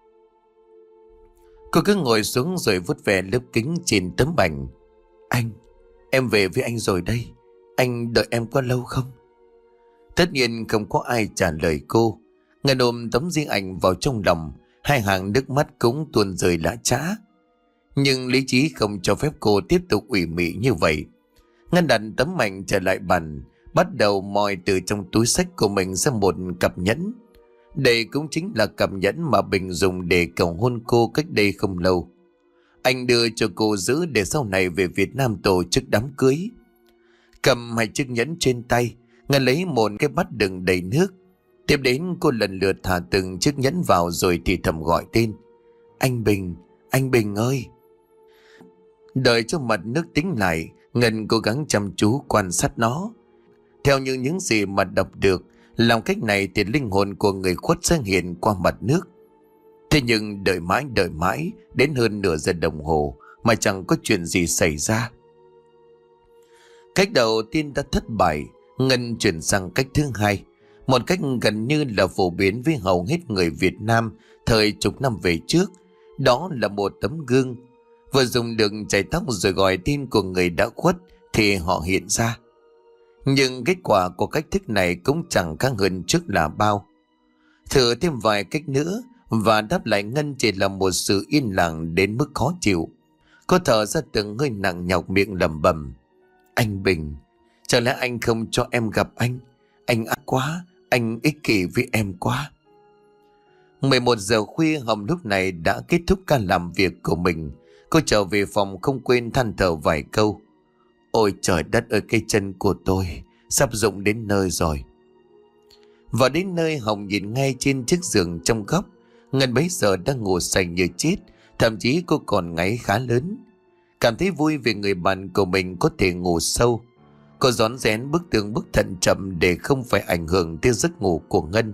Cô cứ ngồi xuống rồi vuốt ve lớp kính trên tấm ảnh. "Anh, em về với anh rồi đây. Anh đợi em có lâu không?" Tất nhiên không có ai trả lời cô. Ngân ôm tấm di ảnh vào trong lòng, hai hàng nước mắt cũng tuôn rơi lã chã. Nhưng lý trí không cho phép cô tiếp tục ủy mị như vậy. Ngân đặt tấm ảnh trở lại bàn, bắt đầu moi từ trong túi xách của mình ra một cặp nhẫn. Đây cũng chính là cặp nhẫn mà Bình dùng để cầu hôn cô cách đây không lâu. Anh đưa cho cô giữ để sau này về Việt Nam tổ chức đám cưới. Cầm hai chiếc nhẫn trên tay, Ngân lấy một cái bát đựng đầy nước. Tiếp đến cô lần lượt thả từng chiếc nhẫn vào rồi thì thầm gọi tên: "Anh Bình, anh Bình ơi." Đợi cho mặt nước tính lại, Ngân cố gắng chăm chú quan sát nó. Theo như những gì mà đọc được, làm cách này thì linh hồn của người khuất sẽ hiện qua mặt nước. Thế nhưng đợi mãi đến hơn nửa giờ đồng hồ mà chẳng có chuyện gì xảy ra. Cách đầu tiên đã thất bại. Ngân chuyển sang cách thứ hai, một cách gần như là phổ biến với hầu hết người Việt Nam thời chục năm về trước. Đó là một tấm gương. Vừa dùng được chải tóc rồi gọi tên của người đã khuất thì họ hiện ra. Nhưng kết quả của cách thức này cũng chẳng khác hơn trước là bao. Thử thêm vài cách nữa và đáp lại Ngân chỉ là một sự yên lặng đến mức khó chịu. Cô thở ra từng hơi nặng nhọc, miệng lẩm bẩm: "Anh Bình, chẳng lẽ anh không cho em gặp anh? Anh ác quá, anh ích kỷ với em quá." 11 giờ khuya, Hồng lúc này đã kết thúc ca làm việc của mình. Cô trở về phòng không quên than thở vài câu: "Ôi trời đất ơi, cái chân của tôi sắp rụng đến nơi rồi." Và đến nơi, Hồng nhìn ngay trên chiếc giường trong góc. Ngân bấy giờ đang ngủ say như chết, thậm chí cô còn ngáy khá lớn. Cảm thấy vui vì người bạn của mình có thể ngủ sâu, cô rón rén bước từng bước thận chậm để không phải ảnh hưởng tới giấc ngủ của Ngân.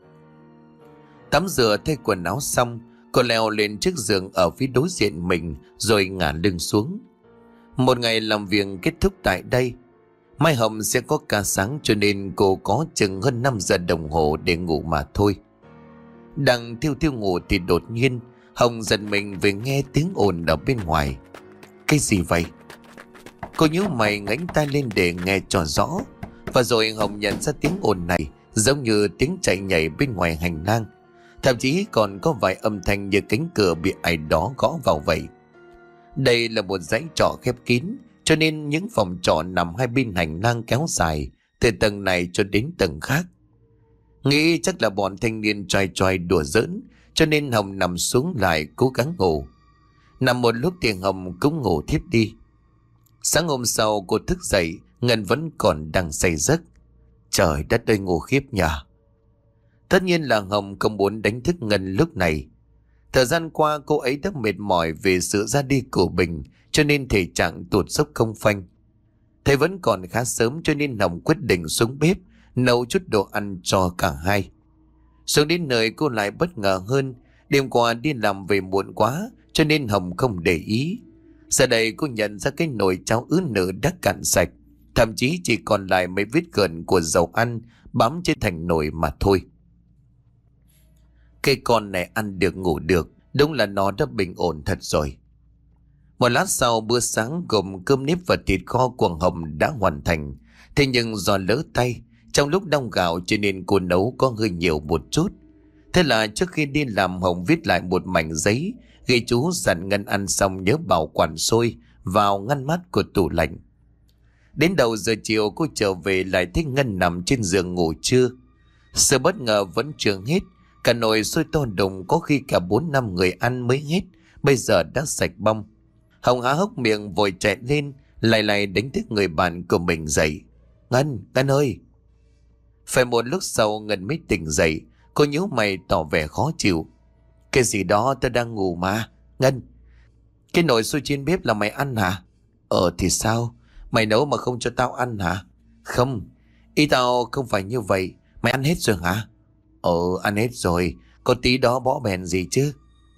Tắm rửa thay quần áo xong, cô leo lên chiếc giường ở phía đối diện mình rồi ngả lưng xuống. Một ngày làm việc kết thúc tại đây. Mai Hồng sẽ có ca sáng cho nên cô có chừng hơn 5 giờ đồng hồ để ngủ mà thôi. Đang thiêu ngủ thì đột nhiên Hồng giật mình vì nghe tiếng ồn ở bên ngoài. Cái gì vậy? Cô nhíu mày ngẩng tai lên để nghe cho rõ. Và rồi Hồng nhận ra tiếng ồn này giống như tiếng chạy nhảy bên ngoài hành lang. Thậm chí còn có vài âm thanh như cánh cửa bị ai đó gõ vào vậy. Đây là một dãy trọ khép kín, cho nên những phòng trọ nằm hai bên hành lang kéo dài từ tầng này cho đến tầng khác. Nghĩ chắc là bọn thanh niên trai trai đùa giỡn, cho nên Hồng nằm xuống lại cố gắng ngủ. Nằm một lúc thì Hồng cũng ngủ thiếp đi. Sáng hôm sau cô thức dậy, Ngân vẫn còn đang say giấc. Trời đất ơi, ngủ khiếp nhỉ. Tất nhiên là Hồng không muốn đánh thức Ngân lúc này. Thời gian qua cô ấy đã mệt mỏi về sự ra đi của Bình, cho nên thể trạng tụt dốc không phanh. Thấy vẫn còn khá sớm cho nên Hồng quyết định xuống bếp nấu chút đồ ăn cho cả hai. Xuống đến nơi cô lại bất ngờ hơn. Đêm qua đi làm về muộn quá cho nên Hồng không để ý. Giờ đây cô nhận ra cái nồi cháo ứ nử đã cạn sạch. Thậm chí chỉ còn lại mấy vết gợn của dầu ăn bám trên thành nồi mà thôi. Cái con này ăn được ngủ được, đúng là nó đã bình ổn thật rồi. Một lát sau, bữa sáng gồm cơm nếp và thịt kho của Hồng đã hoàn thành. Thế nhưng do lỡ tay, trong lúc đong gạo cho nên cô nấu có hơi nhiều một chút. Thế là trước khi đi làm, Hồng viết lại một mảnh giấy ghi chú dặn Ngân ăn xong nhớ bảo quản sôi vào ngăn mát của tủ lạnh. Đến đầu giờ chiều cô trở về lại thấy Ngân nằm trên giường ngủ trưa. Sự bất ngờ vẫn chưa hết. Cả nồi sôi to đùng, có khi cả 4-5 người ăn mới hết, bây giờ đã sạch bong. Hồng há hốc miệng vội chạy lên, lại đánh thức người bạn của mình dậy. Ngân ơi! Phải một lúc sau Ngân mới tỉnh dậy. Cô nhíu mày tỏ vẻ khó chịu. Cái gì đó, tao đang ngủ mà. Ngân, cái nồi sôi trên bếp là mày ăn hả? Thì sao? Mày nấu mà không cho tao ăn hả? Không, ý tao không phải như vậy. Mày ăn hết rồi hả? Ăn hết rồi. Có tí đó bỏ bèn gì chứ.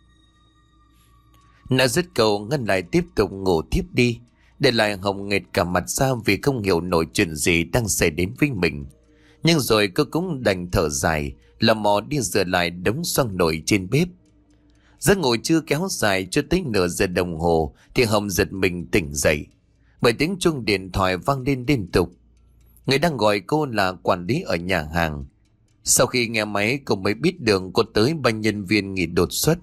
Đã dứt câu, Ngân lại tiếp tục ngủ tiếp đi, để lại Hồng nghệt cả mặt ra vì không hiểu nổi chuyện gì đang xảy đến với mình. Nhưng rồi cô cũng đành thở dài, lò mò đi rửa lại đống xoong nổi trên bếp. Giấc ngủ chưa kéo dài cho tới nửa giờ đồng hồ thì Hồng giật mình tỉnh dậy bởi tiếng chuông điện thoại vang lên liên tục. Người đang gọi cô là quản lý ở nhà hàng. Sau khi nghe máy, cô mới biết được cô tới ban nhân viên nghỉ đột xuất.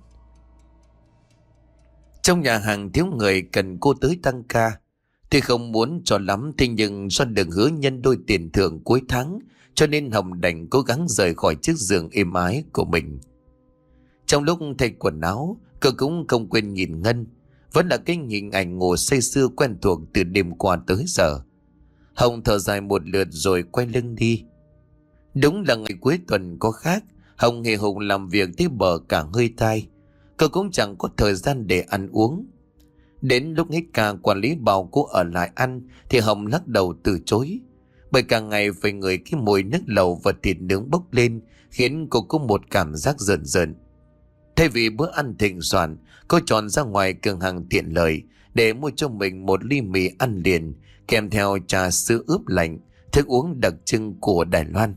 Trong nhà hàng thiếu người cần cô tới tăng ca. Tuy không muốn cho lắm, thế nhưng do được hứa nhân đôi tiền thưởng cuối tháng, cho nên Hồng đành cố gắng rời khỏi chiếc giường êm ái của mình. Trong lúc thay quần áo, cô cũng không quên nhìn Ngân. Vẫn là cái hình ảnh ngủ say sưa quen thuộc từ đêm qua tới giờ. Hồng thở dài một lượt rồi quay lưng đi. Đúng là ngày cuối tuần có khác. Hồng hề hùng làm việc tới bờ cả hơi tai. Cô cũng chẳng có thời gian để ăn uống. Đến lúc hết ca, quản lý bảo cô ở lại ăn thì Hồng lắc đầu từ chối. Bởi cả ngày phải ngửi cái mùi nước lẩu và thịt nướng bốc lên khiến cô có một cảm giác rợn rợn. Thay vì bữa ăn thịnh soạn, cô chọn ra ngoài cửa hàng tiện lợi để mua cho mình một ly mì ăn liền kèm theo trà sữa ướp lạnh, thức uống đặc trưng của Đài Loan.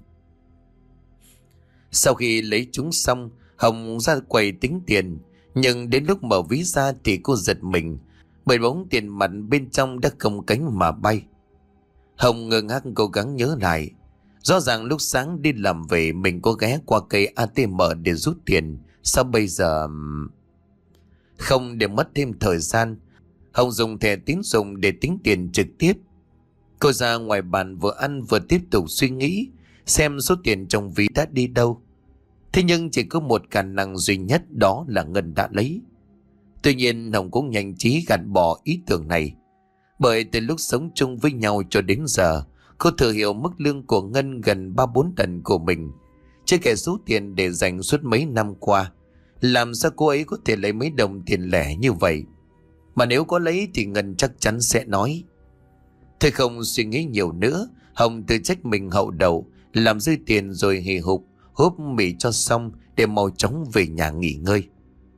Sau khi lấy chúng xong, Hồng ra quầy tính tiền, nhưng đến lúc mở ví ra thì cô giật mình bởi bóng tiền mặt bên trong đã không cánh mà bay. Hồng ngơ ngác cố gắng nhớ lại. Rõ ràng lúc sáng đi làm về mình có ghé qua cây ATM để rút tiền. Sao bây giờ... Không để mất thêm thời gian, Hồng dùng thẻ tín dụng để tính tiền trực tiếp. Cô ra ngoài bàn vừa ăn vừa tiếp tục suy nghĩ xem số tiền trong ví đã đi đâu. Thế nhưng chỉ có một khả năng duy nhất, đó là Ngân đã lấy. Tuy nhiên Hồng cũng nhanh trí gạt bỏ ý tưởng này. Bởi từ lúc sống chung với nhau cho đến giờ, cô thừa hiểu mức lương của Ngân gần 3-4 lần của mình. Chưa kể số tiền để dành suốt mấy năm qua. Làm sao cô ấy có thể lấy mấy đồng tiền lẻ như vậy? Mà nếu có lấy thì Ngân chắc chắn sẽ nói. Thôi không suy nghĩ nhiều nữa, Hồng tự trách mình hậu đậu, làm rơi tiền rồi hì hục húp mì cho xong để mau chóng về nhà nghỉ ngơi.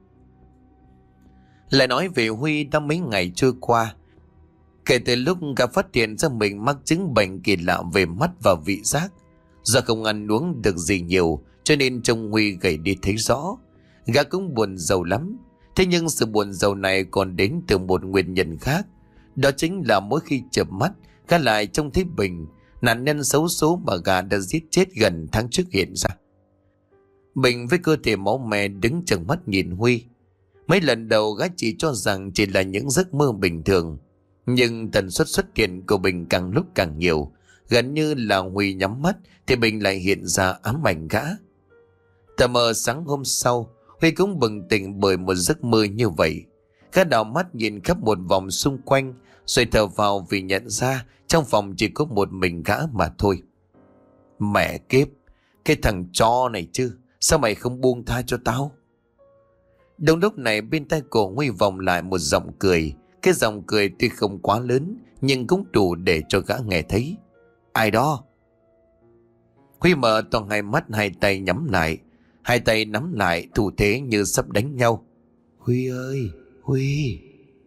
Lại nói về Huy, đã mấy ngày trôi qua. Kể từ lúc gã phát hiện ra mình mắc chứng bệnh kỳ lạ về mắt và vị giác. Do không ăn uống được gì nhiều cho nên trông Huy gầy đi thấy rõ. Gã cũng buồn rầu lắm. Thế nhưng sự buồn rầu này còn đến từ một nguyên nhân khác. Đó chính là mỗi khi chợp mắt, gã lại trông thấy Bình, nạn nhân xấu số mà gã đã giết chết gần tháng trước hiện ra. Bình với cơ thể máu me đứng trừng mắt nhìn Huy. Mấy lần đầu gã chỉ cho rằng chỉ là những giấc mơ bình thường. Nhưng tần suất xuất hiện của Bình càng lúc càng nhiều. Gần như là Huy nhắm mắt thì Bình lại hiện ra ám ảnh gã. Tờ mờ sáng hôm sau, Huy cũng bừng tỉnh bởi một giấc mơ như vậy. Gã đảo mắt nhìn khắp một vòng xung quanh rồi thở vào vì nhận ra trong phòng chỉ có một mình gã mà thôi. Mẹ kiếp, cái thằng chó này chứ, sao mày không buông tha cho tao? Đúng lúc này bên tai cổ Huy vọng lại một giọng cười. Cái giọng cười tuy không quá lớn nhưng cũng đủ để cho gã nghe thấy. Ai đó? Huy mở to hai mắt, hai tay nhắm lại. hai tay nắm lại thủ thế như sắp đánh nhau. Huy ơi, Huy!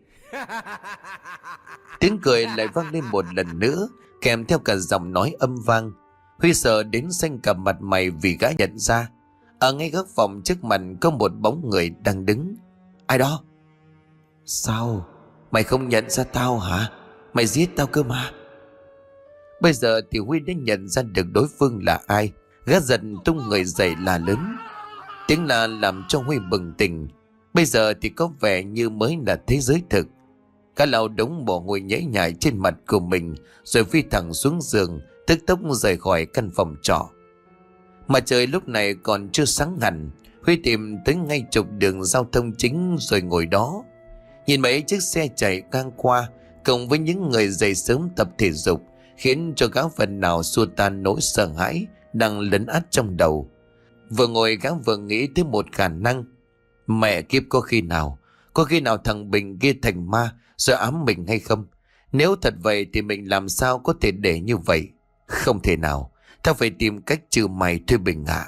Tiếng cười lại vang lên một lần nữa, kèm theo cả giọng nói âm vang. Huy sợ đến xanh cả mặt mày vì gã nhận ra ở ngay góc phòng trước mặt có một bóng người đang đứng. Ai đó? Sao? Mày không nhận ra tao hả? Mày giết tao cơ mà. Bây giờ thì Huy đã nhận ra được đối phương là ai. Gã giật tung người dậy la lớn. Tiếng la làm cho Huy bừng tỉnh. Bây giờ thì có vẻ như mới là thế giới thực. Gã lau đống mồ hôi nhễ nhại trên mặt của mình, rồi phi thẳng xuống giường, tức tốc rời khỏi căn phòng trọ. Mà trời lúc này còn chưa sáng hẳn. Huy tìm tới ngay trục đường giao thông chính rồi ngồi đó, nhìn mấy chiếc xe chạy ngang qua cùng với những người dậy sớm tập thể dục, khiến cho gã phần nào xua tan nỗi sợ hãi đang lấn át trong đầu. Vừa ngồi gã vừa nghĩ tới một khả năng. Mẹ kiếp, có khi nào thằng Bình kia thành ma rồi ám mình hay không? Nếu thật vậy thì mình làm sao có thể để như vậy? Không thể nào, tao phải tìm cách trừ mày thôi Bình ạ.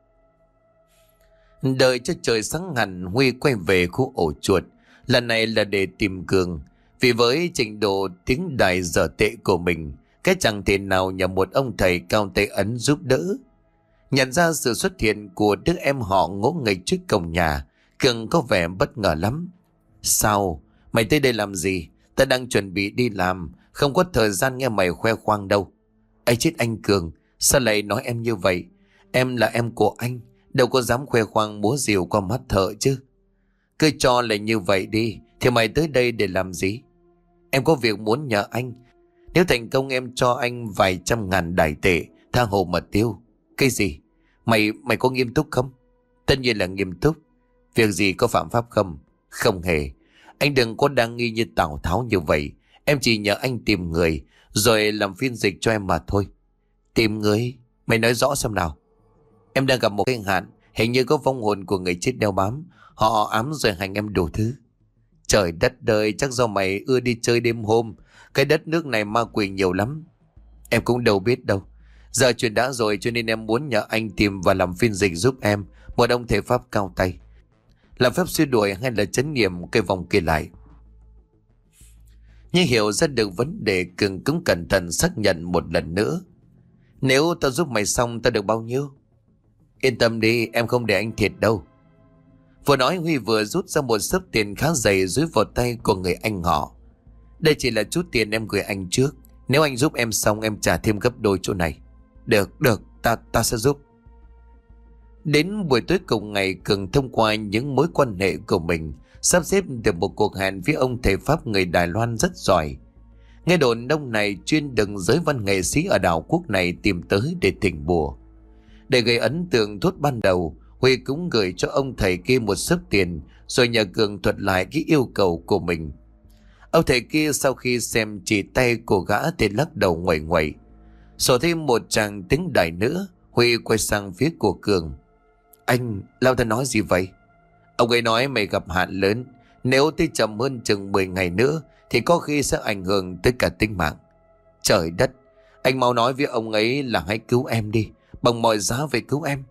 Đợi cho trời sáng hẳn, Huy quay về khu ổ chuột. Lần này là để tìm Cường. Vì với trình độ tiếng đài dở tệ của mình, cái chẳng thể nào nhờ một ông thầy cao tay ấn giúp đỡ. Nhận ra sự xuất hiện của đứa em họ ngỗ nghịch trước cổng nhà, Cường có vẻ bất ngờ lắm. Sao? Mày tới đây làm gì? Ta đang chuẩn bị đi làm, không có thời gian nghe mày khoe khoang đâu. Ấy chết anh Cường, sao lại nói em như vậy? Em là em của anh, đâu có dám khoe khoang múa rìu qua mắt thợ chứ. Cứ cho là như vậy đi, thì mày tới đây để làm gì? Em có việc muốn nhờ anh. Nếu thành công em cho anh vài trăm ngàn Đài tệ, tha hồ mà tiêu. Cái gì? Mày có nghiêm túc không? Tất nhiên là nghiêm túc. Việc gì có phạm pháp không? Không hề. Anh đừng có đa nghi như Tào Tháo như vậy. Em chỉ nhờ anh tìm người rồi làm phiên dịch cho em mà thôi. Tìm người? Mày nói rõ xem nào. Em đang gặp một cái hạn, hình như có vong hồn của người chết đeo bám. Họ ám rồi hành em đủ thứ. Trời đất đời, chắc do mày ưa đi chơi đêm hôm. Cái đất nước này ma quỷ nhiều lắm. Em cũng đâu biết đâu. Giờ chuyện đã rồi, cho nên em muốn nhờ anh tìm và làm phiên dịch giúp em một ông thể pháp cao tay, làm phép xua đuổi hay là trấn nghiệm cái vòng kia lại. Nhưng hiểu ra được vấn đề, Cường cũng cẩn thận xác nhận một lần nữa. Nếu tao giúp mày xong, tao được bao nhiêu? Yên tâm đi, em không để anh thiệt đâu. Vừa nói Huy vừa rút ra một xấp tiền khá dày dúi vào tay của người anh họ. Đây chỉ là chút tiền em gửi anh trước. Nếu anh giúp em xong, em trả thêm gấp đôi chỗ này. Được, ta sẽ giúp. Đến buổi tối cùng ngày, Cường thông qua những mối quan hệ của mình sắp xếp được một cuộc hẹn với ông thầy pháp người Đài Loan rất giỏi. Nghe đồn ông này chuyên đừng giới văn nghệ sĩ ở đảo quốc này tìm tới để thỉnh bùa. Để gây ấn tượng tốt ban đầu, Huy cũng gửi cho ông thầy kia một xấp tiền, rồi nhờ Cường thuật lại cái yêu cầu của mình. Ông thầy kia sau khi xem chỉ tay của gã thì lắc đầu nguậy nguậy. Sổ thêm một tràng tiếng Đài nữa, Huy quay sang phía của Cường. Anh, Lão ta nói gì vậy? Ông ấy nói mày gặp hạn lớn. Nếu tới chậm hơn chừng 10 ngày nữa thì có khi sẽ ảnh hưởng tới cả tính mạng. Trời đất, anh mau nói với ông ấy là hãy cứu em đi, bằng mọi giá về cứu em.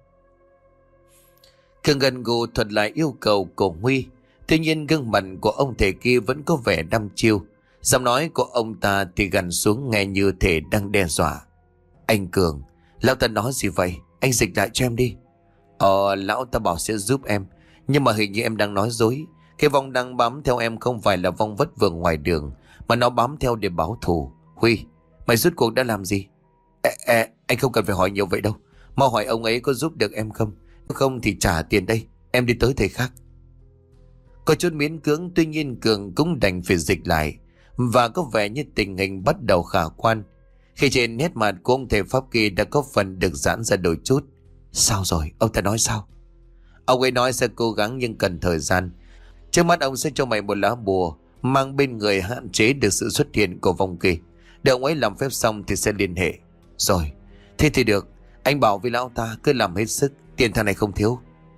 Cường gần gù thuật lại yêu cầu của Huy. Tuy nhiên gương mặt của ông thầy kia vẫn có vẻ đăm chiêu. Giọng nói của ông ta thì gằn xuống nghe như thể đang đe dọa. Anh Cường, Lão ta nói gì vậy? Anh dịch lại cho em đi. Lão ta bảo sẽ giúp em, nhưng mà hình như em đang nói dối. Cái vong đang bám theo em không phải là vong vất vưởng ngoài đường, mà nó bám theo để báo thù. Huy, mày rốt cuộc đã làm gì? Anh không cần phải hỏi nhiều vậy đâu. Mau hỏi ông ấy có giúp được em không. Nếu không thì trả tiền đây, em đi tới thầy khác. Có chút miễn cưỡng, tuy nhiên Cường cũng đành phải dịch lại. Và có vẻ như tình hình bắt đầu khả quan, khi trên nét mặt của ông thầy pháp kia đã có phần được giãn ra đôi chút. Sao rồi? Ông ta nói sao? Ông ấy nói sẽ cố gắng nhưng cần thời gian. Trước mắt ông sẽ cho mày một lá bùa mang bên người hạn chế được sự xuất hiện của vong kia. Để ông ấy làm phép xong thì sẽ liên hệ. Rồi, thế thì được. Anh bảo với lão ta cứ làm hết sức, tiền thằng này không thiếu.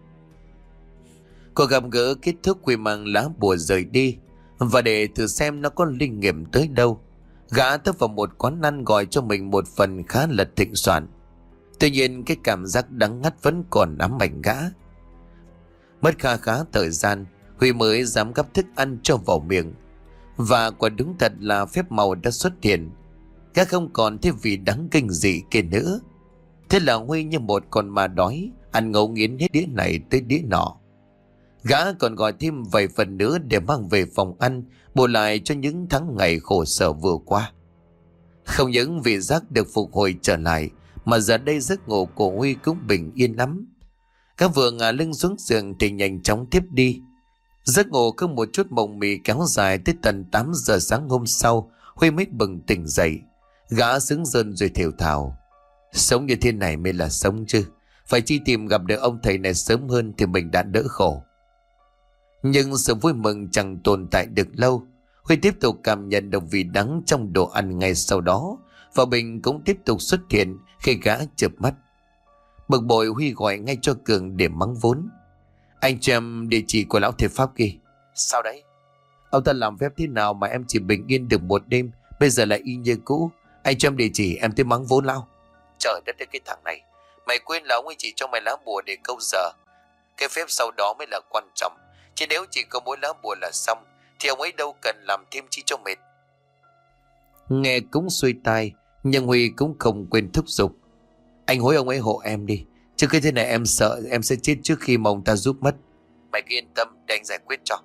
Cuộc gặp gỡ kết thúc, Huy mang lá bùa rời đi. Và để thử xem nó có linh nghiệm tới đâu, gã tấp vào một quán ăn gọi cho mình một phần khá là thịnh soạn. Tuy nhiên cái cảm giác đắng ngắt vẫn còn ám ảnh gã. Mất kha khá thời gian, Huy mới dám gắp thức ăn cho vào miệng. Và quả đúng thật là phép màu đã xuất hiện. Gã không còn thấy vị đắng kinh dị kia nữa. Thế là Huy như một con ma đói, ăn ngấu nghiến hết đĩa này tới đĩa nọ. Gã còn gọi thêm vài phần nữa để mang về phòng ăn, bù lại cho những tháng ngày khổ sở vừa qua. Không những vị giác được phục hồi trở lại, mà giờ đây giấc ngủ của Huy cũng bình yên lắm. Gã vừa ngả lưng xuống giường thì nhanh chóng tiếp đi. Giấc ngủ có một chút mộng mị kéo dài tới tận 8 giờ sáng hôm sau, Huy mới bừng tỉnh dậy. Gã sững rơn rồi thều thào: sống như thế này mới là sống chứ, phải chi tìm gặp được ông thầy này sớm hơn thì mình đã đỡ khổ. Nhưng sự vui mừng chẳng tồn tại được lâu. Huy tiếp tục cảm nhận được vị đắng trong đồ ăn ngay sau đó, và bình cũng tiếp tục xuất hiện khi gã chợp mắt. Bực bội, Huy gọi ngay cho Cường để mắng vốn: anh cho em địa chỉ của lão thầy pháp kia. Sao đấy? Ông ta làm phép thế nào mà em chỉ bình yên được một đêm, bây giờ lại y như cũ? Anh cho em địa chỉ, em tới mắng vốn lão. Trời đất ơi, cái thằng này, mày quên là ông ấy chỉ cho mày lá bùa để câu giờ. Cái phép sau đó mới là quan trọng, chứ nếu chỉ có mỗi lá bùa là xong thì ông ấy đâu cần làm thêm chi cho mệt. Nghe cũng xuôi tai, nhưng Huy cũng không quên thúc giục: anh hối ông ấy hộ em đi, chứ cái thế này em sợ em sẽ chết trước khi mà ông ta giúp mất. Mày cứ yên tâm để anh giải quyết cho.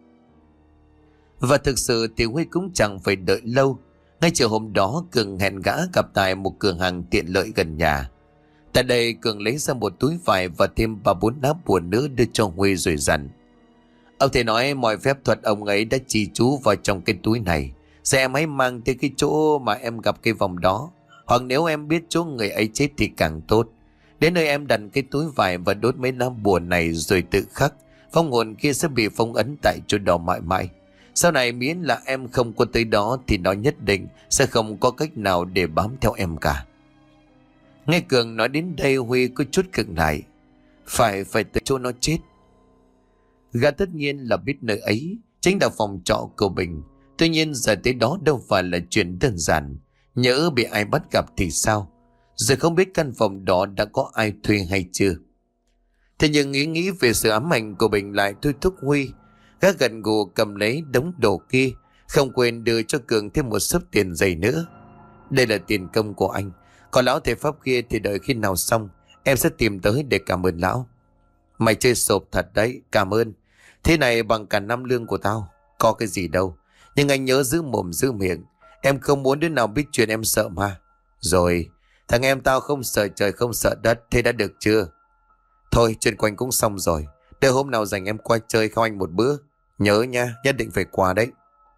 Và thực sự thì Huy cũng chẳng phải đợi lâu. Ngay chiều hôm đó, Cường hẹn gã gặp tại một cửa hàng tiện lợi gần nhà. Tại đây, Cường lấy ra một túi vải và thêm 3-4 lá bùa nữa đưa cho Huy rồi dặn: ông thầy nói mọi phép thuật ông ấy đã trì chú vào trong cái túi này. Giờ em hãy mang tới cái chỗ mà em gặp cái vòng đó, hoặc nếu em biết chỗ người ấy chết thì càng tốt. Đến nơi em đặt cái túi vải và đốt mấy lá bùa này rồi tự khắc, vong hồn kia sẽ bị phong ấn tại chỗ đó mãi mãi. Sau này miễn là em không có tới đó thì nó nhất định sẽ không có cách nào để bám theo em cả. Nghe Cường nói đến đây, Huy có chút khựng lại. Phải tới chỗ nó chết. Gã tất nhiên là biết nơi ấy chính là phòng trọ của Bình. Tuy nhiên giờ tới đó đâu phải là chuyện đơn giản. Nhỡ bị ai bắt gặp thì sao? Giờ không biết căn phòng đó đã có ai thuê hay chưa. Thế nhưng nghĩ về sự ám ảnh của Bình lại thôi thúc Huy. Gã gần gù cầm lấy đống đồ kia, không quên đưa cho Cường thêm một xấp tiền dày nữa. Đây là tiền công của anh, còn lão thầy pháp kia thì đợi khi nào xong em sẽ tìm tới để cảm ơn lão. Mày chơi sộp thật đấy, cảm ơn. Thế này bằng cả năm lương của tao. Có cái gì đâu, nhưng anh nhớ giữ mồm giữ miệng. Em không muốn đứa nào biết chuyện em sợ mà. Rồi, thằng em tao không sợ trời không sợ đất, thế đã được chưa? Thôi chuyện quanh cũng xong rồi, để hôm nào dành em qua chơi không anh một bữa. Nhớ nha, nhất định phải qua đấy.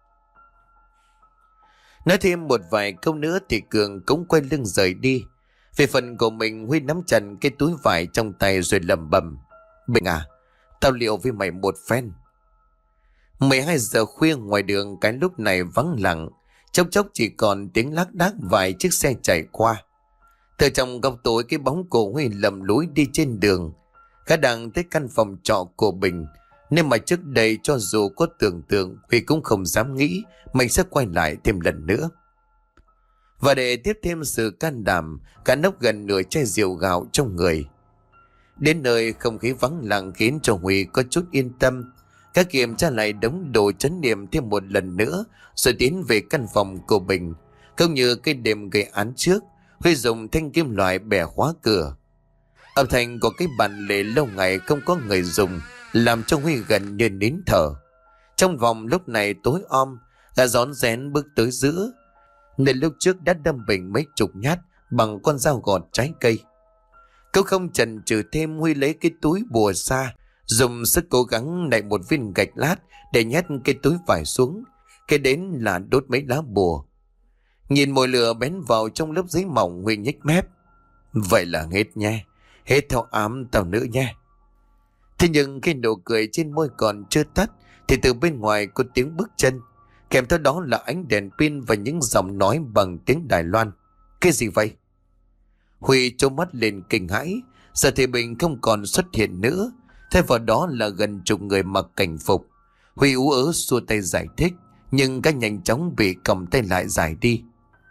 Nói thêm một vài câu nữa thì Cường cũng quay lưng rời đi. Về phần của mình, Huy nắm chặt cái túi vải trong tay rồi lẩm bẩm: Bình à, tao liệu với mày một phen. 12 giờ khuya, ngoài đường cái lúc này vắng lặng, chốc chốc chỉ còn tiếng lác đác vài chiếc xe chạy qua. Từ trong góc tối, cái bóng của Huy lầm lũi đi trên đường. Gã đang tới căn phòng trọ của Bình, nên mà trước đây cho dù có tưởng tượng, Huy cũng không dám nghĩ mình sẽ quay lại thêm lần nữa. Và để tiếp thêm sự can đảm, cả nốc gần nửa chai rượu gạo trong người. Đến nơi, không khí vắng lặng khiến cho Huy có chút yên tâm. Gã kiểm tra lại đống đồ trấn niệm thêm một lần nữa, rồi tiến về căn phòng của Bình. Không như cái đêm gây án trước, Huy dùng thanh kim loại bẻ khóa cửa. Âm thanh của cái bàn lề lâu ngày không có người dùng làm cho Huy gần như nín thở. Trong vòng lúc này tối om, gã rón rén bước tới giữa, nên lúc trước đã đâm Bình mấy chục nhát bằng con dao gọt trái cây. Cậu không chần chừ thêm, Huy lấy cái túi bùa ra, dùng sức cố gắng đậy một viên gạch lát để nhét cái túi vải xuống. Cái đến là đốt mấy lá bùa. Nhìn mồi lửa bén vào trong lớp giấy mỏng, Huy nhếch mép: vậy là hết nha, hết theo ám tao nữa nha. Thế nhưng cái nụ cười trên môi còn chưa tắt thì từ bên ngoài có tiếng bước chân, kèm theo đó là ánh đèn pin và những giọng nói bằng tiếng Đài Loan. Cái gì vậy? Huy trố mắt lên kinh hãi. Giờ thì Bình không còn xuất hiện nữa, thay vào đó là gần chục người mặc cảnh phục. Huy ú ớ xua tay giải thích, nhưng các nhanh chóng bị cầm tay lại giải đi.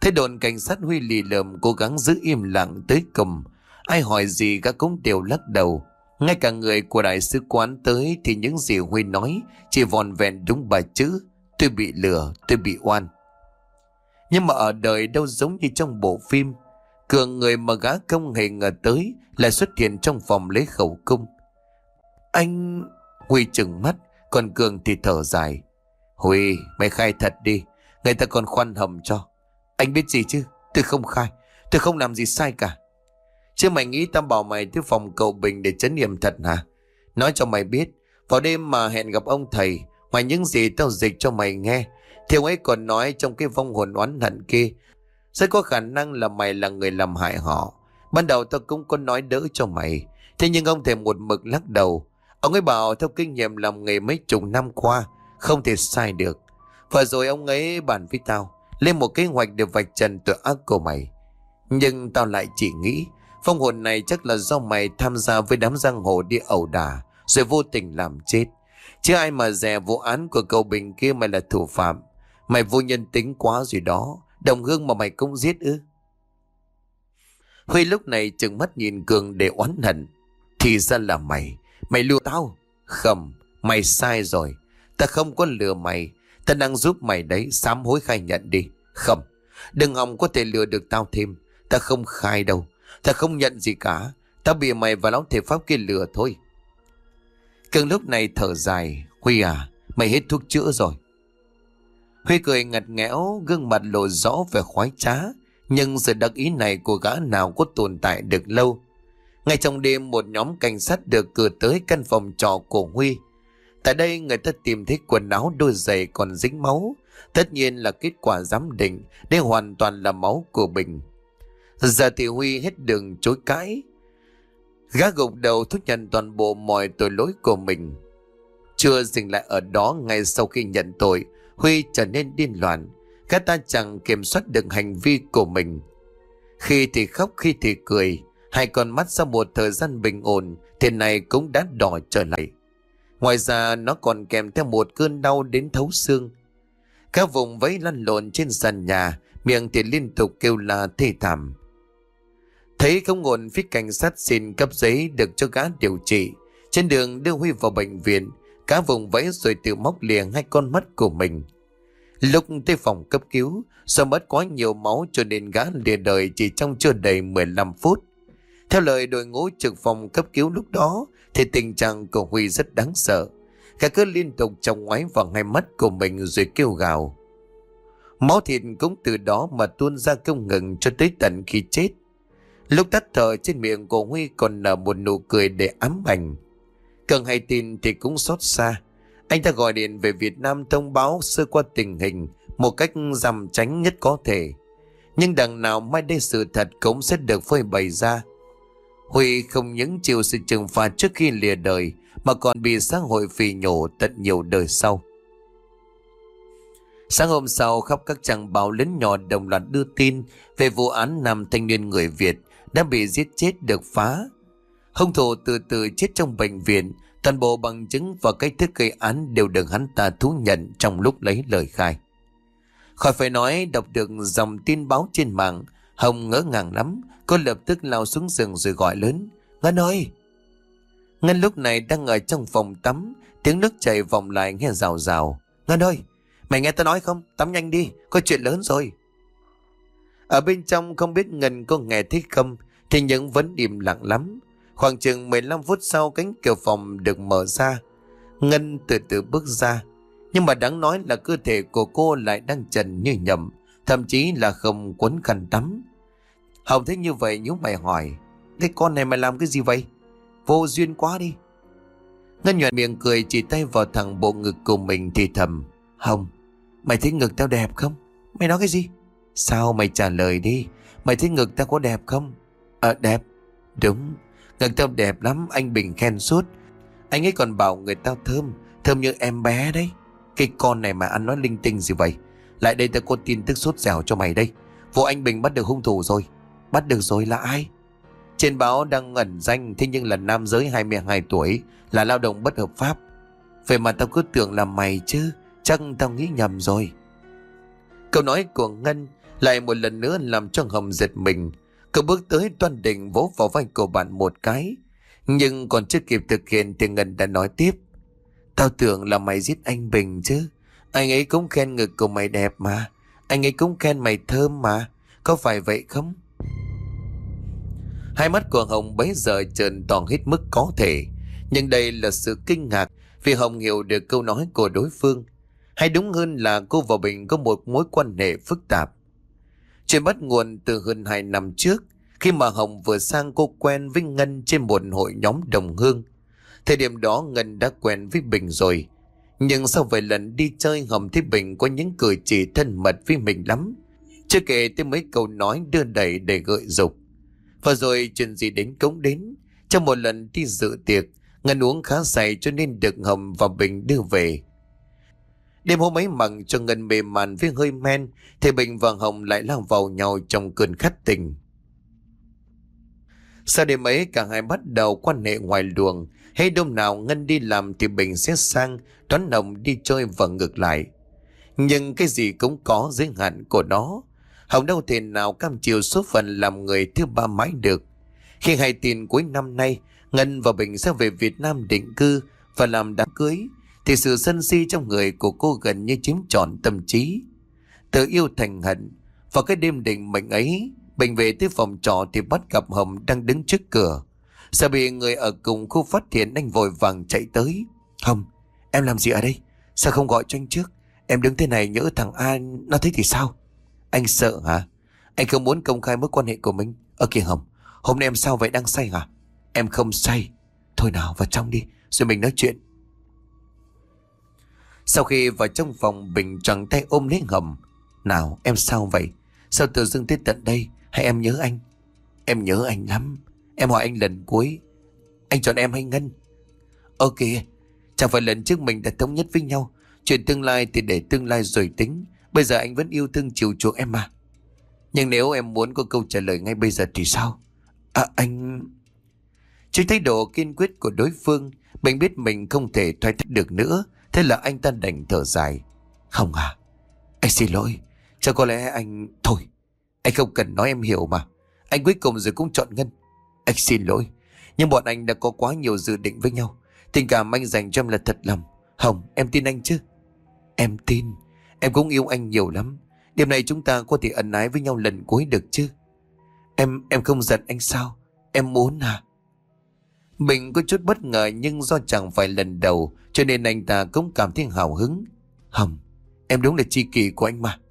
Thế đồn cảnh sát Huy lì lợm cố gắng giữ im lặng tới cùng. Ai hỏi gì gã cũng đều lắc đầu. Ngay cả người của đại sứ quán tới thì những gì Huy nói chỉ vòn vẹn đúng 3 chữ: tôi bị lừa, tôi bị oan. Nhưng mà ở đời đâu giống như trong bộ phim. Cường, người mà gã không hề ngờ tới, lại xuất hiện trong phòng lấy khẩu cung. Anh... Huy trừng mắt, còn Cường thì thở dài. Huy, mày khai thật đi, người ta còn khoan hầm cho. Anh biết gì chứ, tôi không khai, tôi không làm gì sai cả. Chứ mày nghĩ tao bảo mày tới phòng cầu bình để trấn yểm thật hả? Nói cho mày biết, vào đêm mà hẹn gặp ông thầy, ngoài những gì tao dịch cho mày nghe, thì ông ấy còn nói trong cái vong hồn oán hận kia, rất có khả năng là mày là người làm hại họ. Ban đầu tao cũng có nói đỡ cho mày, thế nhưng ông thầy một mực lắc đầu. Ông ấy bảo theo kinh nghiệm làm nghề mấy chục năm qua, không thể sai được. Và rồi ông ấy bàn với tao lên một kế hoạch để vạch trần tội ác của mày. Nhưng tao lại chỉ nghĩ phong hồn này chắc là do mày tham gia với đám giang hồ đi ẩu đả rồi vô tình làm chết. Chứ ai mà dè vụ án của cậu Bình kia mày là thủ phạm. Mày vô nhân tính quá rồi đó. Đồng hương mà mày cũng giết ư? Huy lúc này trừng mắt nhìn Cường để oán hận. Thì ra là mày lừa tao. Không, mày sai rồi. Ta không có lừa mày. Ta đang giúp mày đấy, sám hối khai nhận đi. Không, đừng hòng có thể lừa được tao thêm. Ta không khai đâu. Ta không nhận gì cả. Ta bị mày và lão thể pháp kia lừa thôi. Cường lúc này thở dài. Huy à, mày hết thuốc chữa rồi. Huy cười ngặt nghẽo, gương mặt lộ rõ vẻ khoái trá. Nhưng sự đắc ý này của gã nào có tồn tại được lâu. Ngay trong đêm, một nhóm cảnh sát được cử tới căn phòng trọ của Huy. Tại đây người ta tìm thấy quần áo, đôi giày còn dính máu. Tất nhiên là kết quả giám định, đây hoàn toàn là máu của Bình. Giờ thì Huy hết đường chối cãi. Gã gục đầu thú nhận toàn bộ mọi tội lỗi của mình. Chưa dừng lại ở đó, ngay sau khi nhận tội, Huy trở nên điên loạn. Gã ta chẳng kiểm soát được hành vi của mình. Khi thì khóc, khi thì cười. Hai con mắt sau một thời gian bình ổn thì này cũng đã đỏ trở lại. Ngoài ra nó còn kèm theo một cơn đau đến thấu xương. Các vùng vẫy lăn lộn trên sàn nhà, miệng thì liên tục kêu la thê thảm. Thấy không ổn, phía cảnh sát xin cấp giấy được cho gã điều trị. Trên đường đưa Huy vào bệnh viện, cá vùng vẫy rồi tự móc lìa hai con mắt của mình. Lúc tới phòng cấp cứu, do mất quá nhiều máu cho nên gã lìa đời chỉ trong chưa đầy 15 phút. Theo lời đội ngũ trực phòng cấp cứu lúc đó thì tình trạng của Huy rất đáng sợ. Gã cứ liên tục chòng ngoáy vào hai mắt của mình rồi kêu gào. Máu thịt cũng từ đó mà tuôn ra không ngừng cho tới tận khi chết. Lúc tắt thở, trên miệng của Huy còn nở một nụ cười để ám ảnh. Cường hay tin thì cũng xót xa. Anh ta gọi điện về Việt Nam thông báo sơ qua tình hình một cách rằm tránh nhất có thể. Nhưng đằng nào mai đây sự thật cũng sẽ được phơi bày ra. Huy không những chịu sự trừng phạt trước khi lìa đời mà còn bị xã hội phỉ nhổ tận nhiều đời sau. Sáng hôm sau, khắp các trang báo lớn nhỏ đồng loạt đưa tin về vụ án nam thanh niên người Việt đã bị giết chết được phá. Hung thủ từ từ chết trong bệnh viện. Toàn bộ bằng chứng và cách thức gây án đều được hắn ta thú nhận trong lúc lấy lời khai. Khỏi phải nói, đọc được dòng tin báo trên mạng, Hồng ngỡ ngàng lắm. Cô lập tức lao xuống giường rồi gọi lớn. Ngân ơi! Ngân lúc này đang ở trong phòng tắm, tiếng nước chảy vọng lại nghe rào rào. Ngân ơi! Mày nghe tao nói không? Tắm nhanh đi, có chuyện lớn rồi. Ở bên trong không biết Ngân có nghe thấy không, thì nhưng vẫn im lặng lắm. Khoảng chừng 15 phút sau, cánh cửa phòng được mở ra. Ngân từ từ bước ra. Nhưng mà đáng nói là cơ thể của cô lại đang trần như nhậm, thậm chí là không quấn khăn tắm. Hồng thấy như vậy nhíu mày hỏi. Cái con này mày làm cái gì vậy? Vô duyên quá đi. Ngân nhoẻn miệng cười, chỉ tay vào thẳng bộ ngực của mình thì thầm. Hồng, mày thấy ngực tao đẹp không? Mày nói cái gì? Sao mày trả lời đi. Mày thấy ngực tao có đẹp không? Đẹp. Đúng, ngực tao đẹp lắm, anh Bình khen suốt. Anh ấy còn bảo người tao thơm, thơm như em bé đấy. Cái con này mà ăn nói linh tinh gì vậy? Lại đây tao có tin tức sốt dẻo cho mày đây. Vụ anh Bình bắt được hung thủ rồi. Bắt được rồi là ai? Trên báo đang ẩn danh, thế nhưng là nam giới 22 tuổi, là lao động bất hợp pháp. Vậy mà tao cứ tưởng là mày chứ. Chắc tao nghĩ nhầm rồi. Câu nói của Ngân Lại một lần nữa làm cho Hồng giật mình. Cậu bước tới toan định vỗ vào vai của bạn một cái, nhưng còn chưa kịp thực hiện thì Ngân đã nói tiếp: Tao tưởng là mày giết anh Bình chứ. Anh ấy cũng khen ngực của mày đẹp mà. Anh ấy cũng khen mày thơm mà. Có phải vậy không? Hai mắt của Hồng bấy giờ trợn to hết mức có thể. Nhưng đây là sự kinh ngạc, vì Hồng hiểu được câu nói của đối phương. Hay đúng hơn là cô và Bình có một mối quan hệ phức tạp. Chuyện bắt nguồn từ hơn 2 năm trước, khi mà Hồng vừa sang cô quen với Ngân trên một hội nhóm đồng hương. Thời điểm đó Ngân đã quen với Bình rồi. Nhưng sau vài lần đi chơi, Hồng thấy Bình có những cử chỉ thân mật với mình lắm. Chưa kể tới mấy câu nói đưa đẩy để gợi dục. Và rồi chuyện gì đến cũng đến. Trong một lần đi dự tiệc, Ngân uống khá say cho nên được Hồng và Bình đưa về. Đêm hôm ấy mặc cho Ngân mềm màn với hơi men, thì Bình và Hồng lại lao vào nhau trong cơn khát tình. Sau đêm ấy cả hai bắt đầu quan hệ ngoài luồng. Hay đêm nào Ngân đi làm thì Bình sẽ sang đón Hồng đi chơi và ngược lại. Nhưng cái gì cũng có giới hạn của nó. Hồng đâu thể nào cam chịu số phận làm người thứ ba mãi được. Khi hay tin cuối năm nay Ngân và Bình sẽ về Việt Nam định cư và làm đám cưới, thì sự sân si trong người của cô gần như chiếm trọn tâm trí. Từ yêu thành hận. Vào cái đêm định mệnh ấy, Bình về tới phòng trọ thì bắt gặp Hồng đang đứng trước cửa. Sợ bị người ở cùng khu phát hiện, anh vội vàng chạy tới. Hồng, em làm gì ở đây? Sao không gọi cho anh trước? Em đứng thế này nhỡ thằng A nó thấy thì sao? Anh sợ hả? Anh không muốn công khai mối quan hệ của mình. Kìa Hồng, hôm nay em sao vậy, đang say hả? Em không say. Thôi nào vào trong đi, rồi mình nói chuyện. Sau khi vào trong phòng, Bình choàng tay ôm lấy Hồng. Nào em sao vậy? Sao tự dưng tới tận đây? Hay em nhớ anh? Em nhớ anh lắm. Em hỏi anh lần cuối, anh chọn em hay Ngân? Ok, chẳng phải lần trước mình đã thống nhất với nhau, chuyện tương lai thì để tương lai rồi tính. Bây giờ anh vẫn yêu thương chiều chuộng em mà. Nhưng nếu em muốn có câu trả lời ngay bây giờ thì sao? Anh... Trước thái độ kiên quyết của đối phương, Bình biết mình không thể thoái thác được nữa. Thế là anh ta đành thở dài. Không à, anh xin lỗi. Chắc có lẽ anh... Thôi, anh không cần nói, em hiểu mà. Anh cuối cùng rồi cũng chọn Ngân. Anh xin lỗi, nhưng bọn anh đã có quá nhiều dự định với nhau. Tình cảm anh dành cho em là thật lòng. Hồng, em tin anh chứ? Em tin. Em cũng yêu anh nhiều lắm. Đêm nay chúng ta có thể ân ái với nhau lần cuối được chứ? Em không giận anh sao? Em muốn à? Bình có chút bất ngờ, nhưng do chẳng phải lần đầu cho nên anh ta cũng cảm thấy hào hứng. Hồng, em đúng là tri kỷ của anh mà.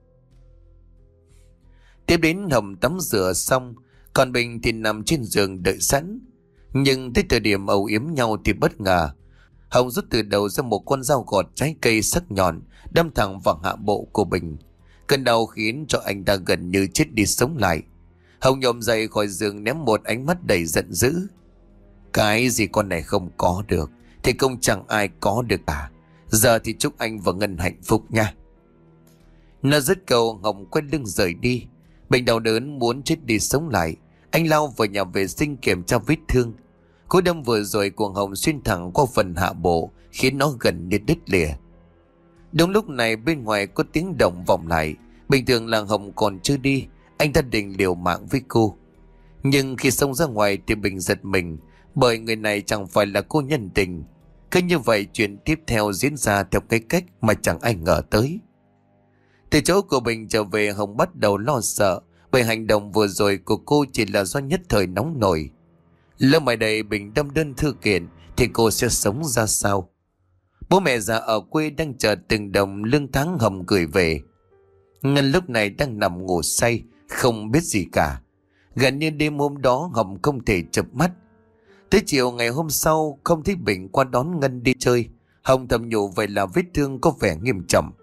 Tiếp đến Hồng tắm rửa xong, còn Bình thì nằm trên giường đợi sẵn. Nhưng tới thời điểm âu yếm nhau thì bất ngờ Hồng rút từ đầu ra một con dao gọt trái cây sắc nhọn, đâm thẳng vào hạ bộ của Bình. Cơn đau khiến cho anh ta gần như chết đi sống lại. Hồng nhổm dậy khỏi giường, ném một ánh mắt đầy giận dữ. Cái gì con này không có được thì cũng chẳng ai có được cả. Giờ thì chúc anh và Ngân hạnh phúc nha. Nó dứt câu, Hồng quay lưng rời đi. Bình đau đớn muốn chết đi sống lại. Anh lao vào nhà vệ sinh kiểm tra vết thương. Cú đâm vừa rồi của Hồng xuyên thẳng qua phần hạ bộ, khiến nó gần như đứt lìa. Đúng lúc này bên ngoài có tiếng động vọng lại. Bình thường là Hồng còn chưa đi, anh ta định liều mạng với cô. Nhưng khi xông ra ngoài thì Bình giật mình, bởi người này chẳng phải là cô nhân tình. Cứ như vậy chuyện tiếp theo diễn ra theo cái cách mà chẳng ai ngờ tới. Từ chỗ của Bình trở về, Hồng bắt đầu lo sợ, bởi hành động vừa rồi của cô chỉ là do nhất thời nóng nổi. Lỡ mai đây Bình đâm đơn thư kiện thì cô sẽ sống ra sao? Bố mẹ già ở quê đang chờ từng đồng lương tháng Hồng gửi về. Ngân lúc này đang nằm ngủ say, không biết gì cả. Gần như đêm hôm đó Hồng không thể chợp mắt. Tới chiều ngày hôm sau không thấy Bình qua đón Ngân đi chơi. Hồng thầm nhủ vậy là vết thương có vẻ nghiêm trọng.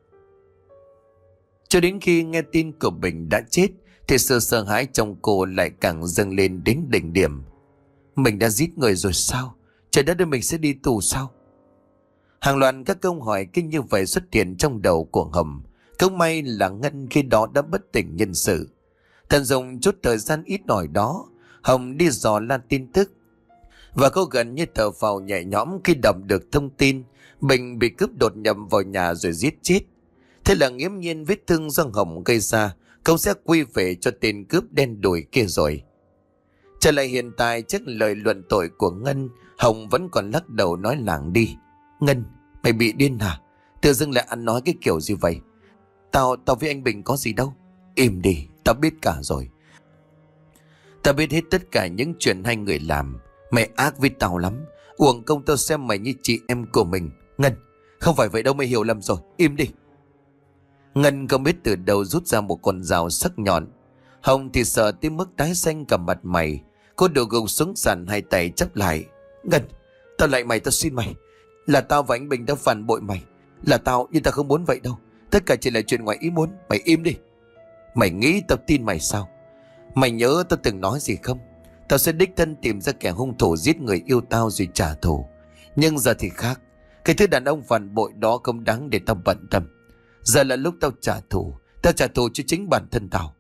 Cho đến khi nghe tin của Bình đã chết thì sự sợ hãi trong cô lại càng dâng lên đến đỉnh điểm. Mình đã giết người rồi sao? Trời đất ơi, mình sẽ đi tù sao? Hàng loạt các câu hỏi kinh như vậy xuất hiện trong đầu của Hồng. Không may là Ngân khi đó đã bất tỉnh nhân sự. Thần dùng chút thời gian ít ỏi đó, Hồng đi dò la tin tức. Và cô gần như thở phào nhẹ nhõm khi đọc được thông tin Bình bị cướp đột nhập vào nhà rồi giết chết. Thế là nghiễm nhiên vết thương do Hồng gây ra cậu sẽ quy về cho tên cướp đen đủi kia rồi. Trở lại hiện tại, trước lời luận tội của Ngân, Hồng vẫn còn lắc đầu nói lảng đi. Ngân, mày bị điên hả? Tự dưng lại ăn nói cái kiểu gì vậy? Tao với anh Bình có gì đâu. Im đi, tao biết cả rồi. Tao biết hết tất cả những chuyện hai người làm. Mày ác với tao lắm. Uổng công tao xem mày như chị em của mình. Ngân, không phải vậy đâu, mày hiểu lầm rồi. Im đi. Ngân không biết từ đâu rút ra một con dao sắc nhọn. Hồng thì sợ tới mức tái xanh cả mặt mày. Cô đổ gục xuống sàn, hai tay chắp lại. Ngân, tao lại mày, tao xin mày. Là tao và anh Bình đã phản bội mày. Là tao, nhưng tao không muốn vậy đâu. Tất cả chỉ là chuyện ngoài ý muốn. Mày im đi. Mày nghĩ tao tin mày sao? Mày nhớ tao từng nói gì không? Tao sẽ đích thân tìm ra kẻ hung thủ giết người yêu tao rồi trả thù. Nhưng giờ thì khác. Cái thứ đàn ông phản bội đó không đáng để tao bận tâm. Giờ là lúc tao trả thù. Tao trả thù cho chính bản thân tao.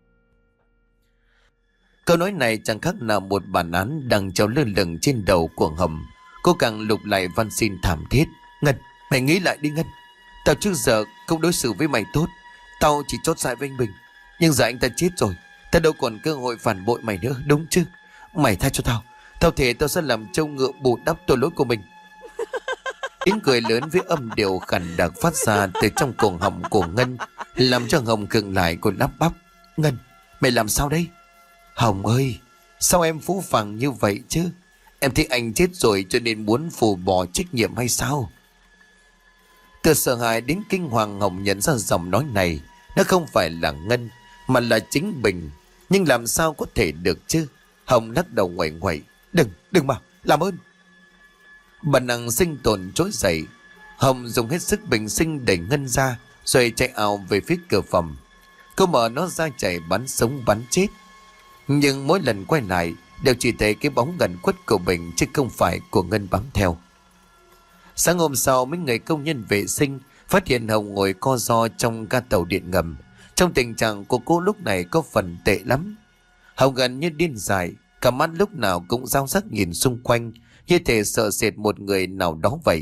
Câu nói này chẳng khác nào một bản án đang treo lơ lửng trên đầu của Hồng. Cô càng lục lại van xin thảm thiết. Ngân, mày nghĩ lại đi Ngân. Tao trước giờ không đối xử với mày tốt. Tao chỉ chót dại với anh Bình. Nhưng giờ anh ta chết rồi, tao đâu còn cơ hội phản bội mày nữa, đúng chứ? Mày tha cho tao. Tao thề tao sẽ làm trâu ngựa bù đắp tội lỗi của mình. Tiếng cười lớn với âm điệu khàn đặc phát ra từ trong cổ họng của Ngân, làm cho Hồng khựng lại. Cô lắp bắp. Ngân, mày làm sao đây? Hồng ơi, sao em phũ phàng như vậy chứ? Em thấy anh chết rồi cho nên muốn phủ bỏ trách nhiệm hay sao? Từ sợ hãi đến kinh hoàng, Hồng nhận ra giọng nói này nó không phải là Ngân mà là chính Bình. Nhưng làm sao có thể được chứ? Hồng lắc đầu ngoẩy ngoẩy. Đừng mà, làm ơn. Bản năng sinh tồn trỗi dậy. Hồng dùng hết sức bình sinh đẩy Ngân ra, rồi chạy ào về phía cửa phòng. Cô mở nó ra chạy bắn sống bắn chết. Nhưng mỗi lần quay lại đều chỉ thấy cái bóng gần quất của Bình, chứ không phải của Ngân bám theo. Sáng hôm sau, mấy người công nhân vệ sinh phát hiện Hồng ngồi co ro trong ga tàu điện ngầm. Trong tình trạng của cô lúc này có phần tệ lắm. Hồng gần như điên dại, cả mắt lúc nào cũng dao sắc nhìn xung quanh, như thể sợ sệt một người nào đó vậy.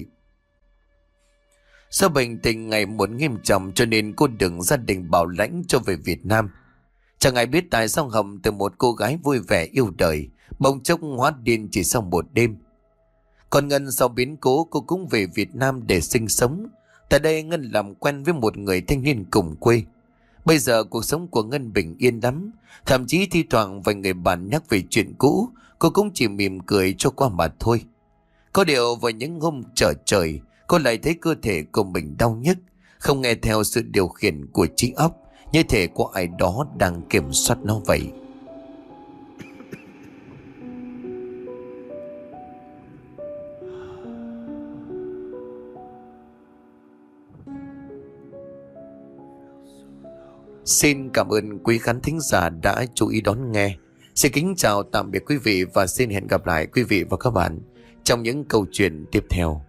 Do bệnh tình ngày một nghiêm trọng cho nên cô được gia đình bảo lãnh cho về Việt Nam. Chẳng ai biết tại sao Hồng từ một cô gái vui vẻ yêu đời bỗng chốc hóa điên chỉ sau một đêm. Còn Ngân, sau biến cố, cô cũng về Việt Nam để sinh sống. Tại đây Ngân làm quen với một người thanh niên cùng quê. Bây giờ cuộc sống của Ngân bình yên lắm. Thậm chí thi thoảng vài người bạn nhắc về chuyện cũ, cô cũng chỉ mỉm cười cho qua mà thôi. Có điều vào những hôm trở trời, cô lại thấy cơ thể của mình đau nhức, không nghe theo sự điều khiển của trí óc, như thể có ai đó đang kiểm soát nó vậy. Xin cảm ơn quý khán thính giả đã chú ý đón nghe. Xin kính chào tạm biệt quý vị và xin hẹn gặp lại quý vị và các bạn trong những câu chuyện tiếp theo.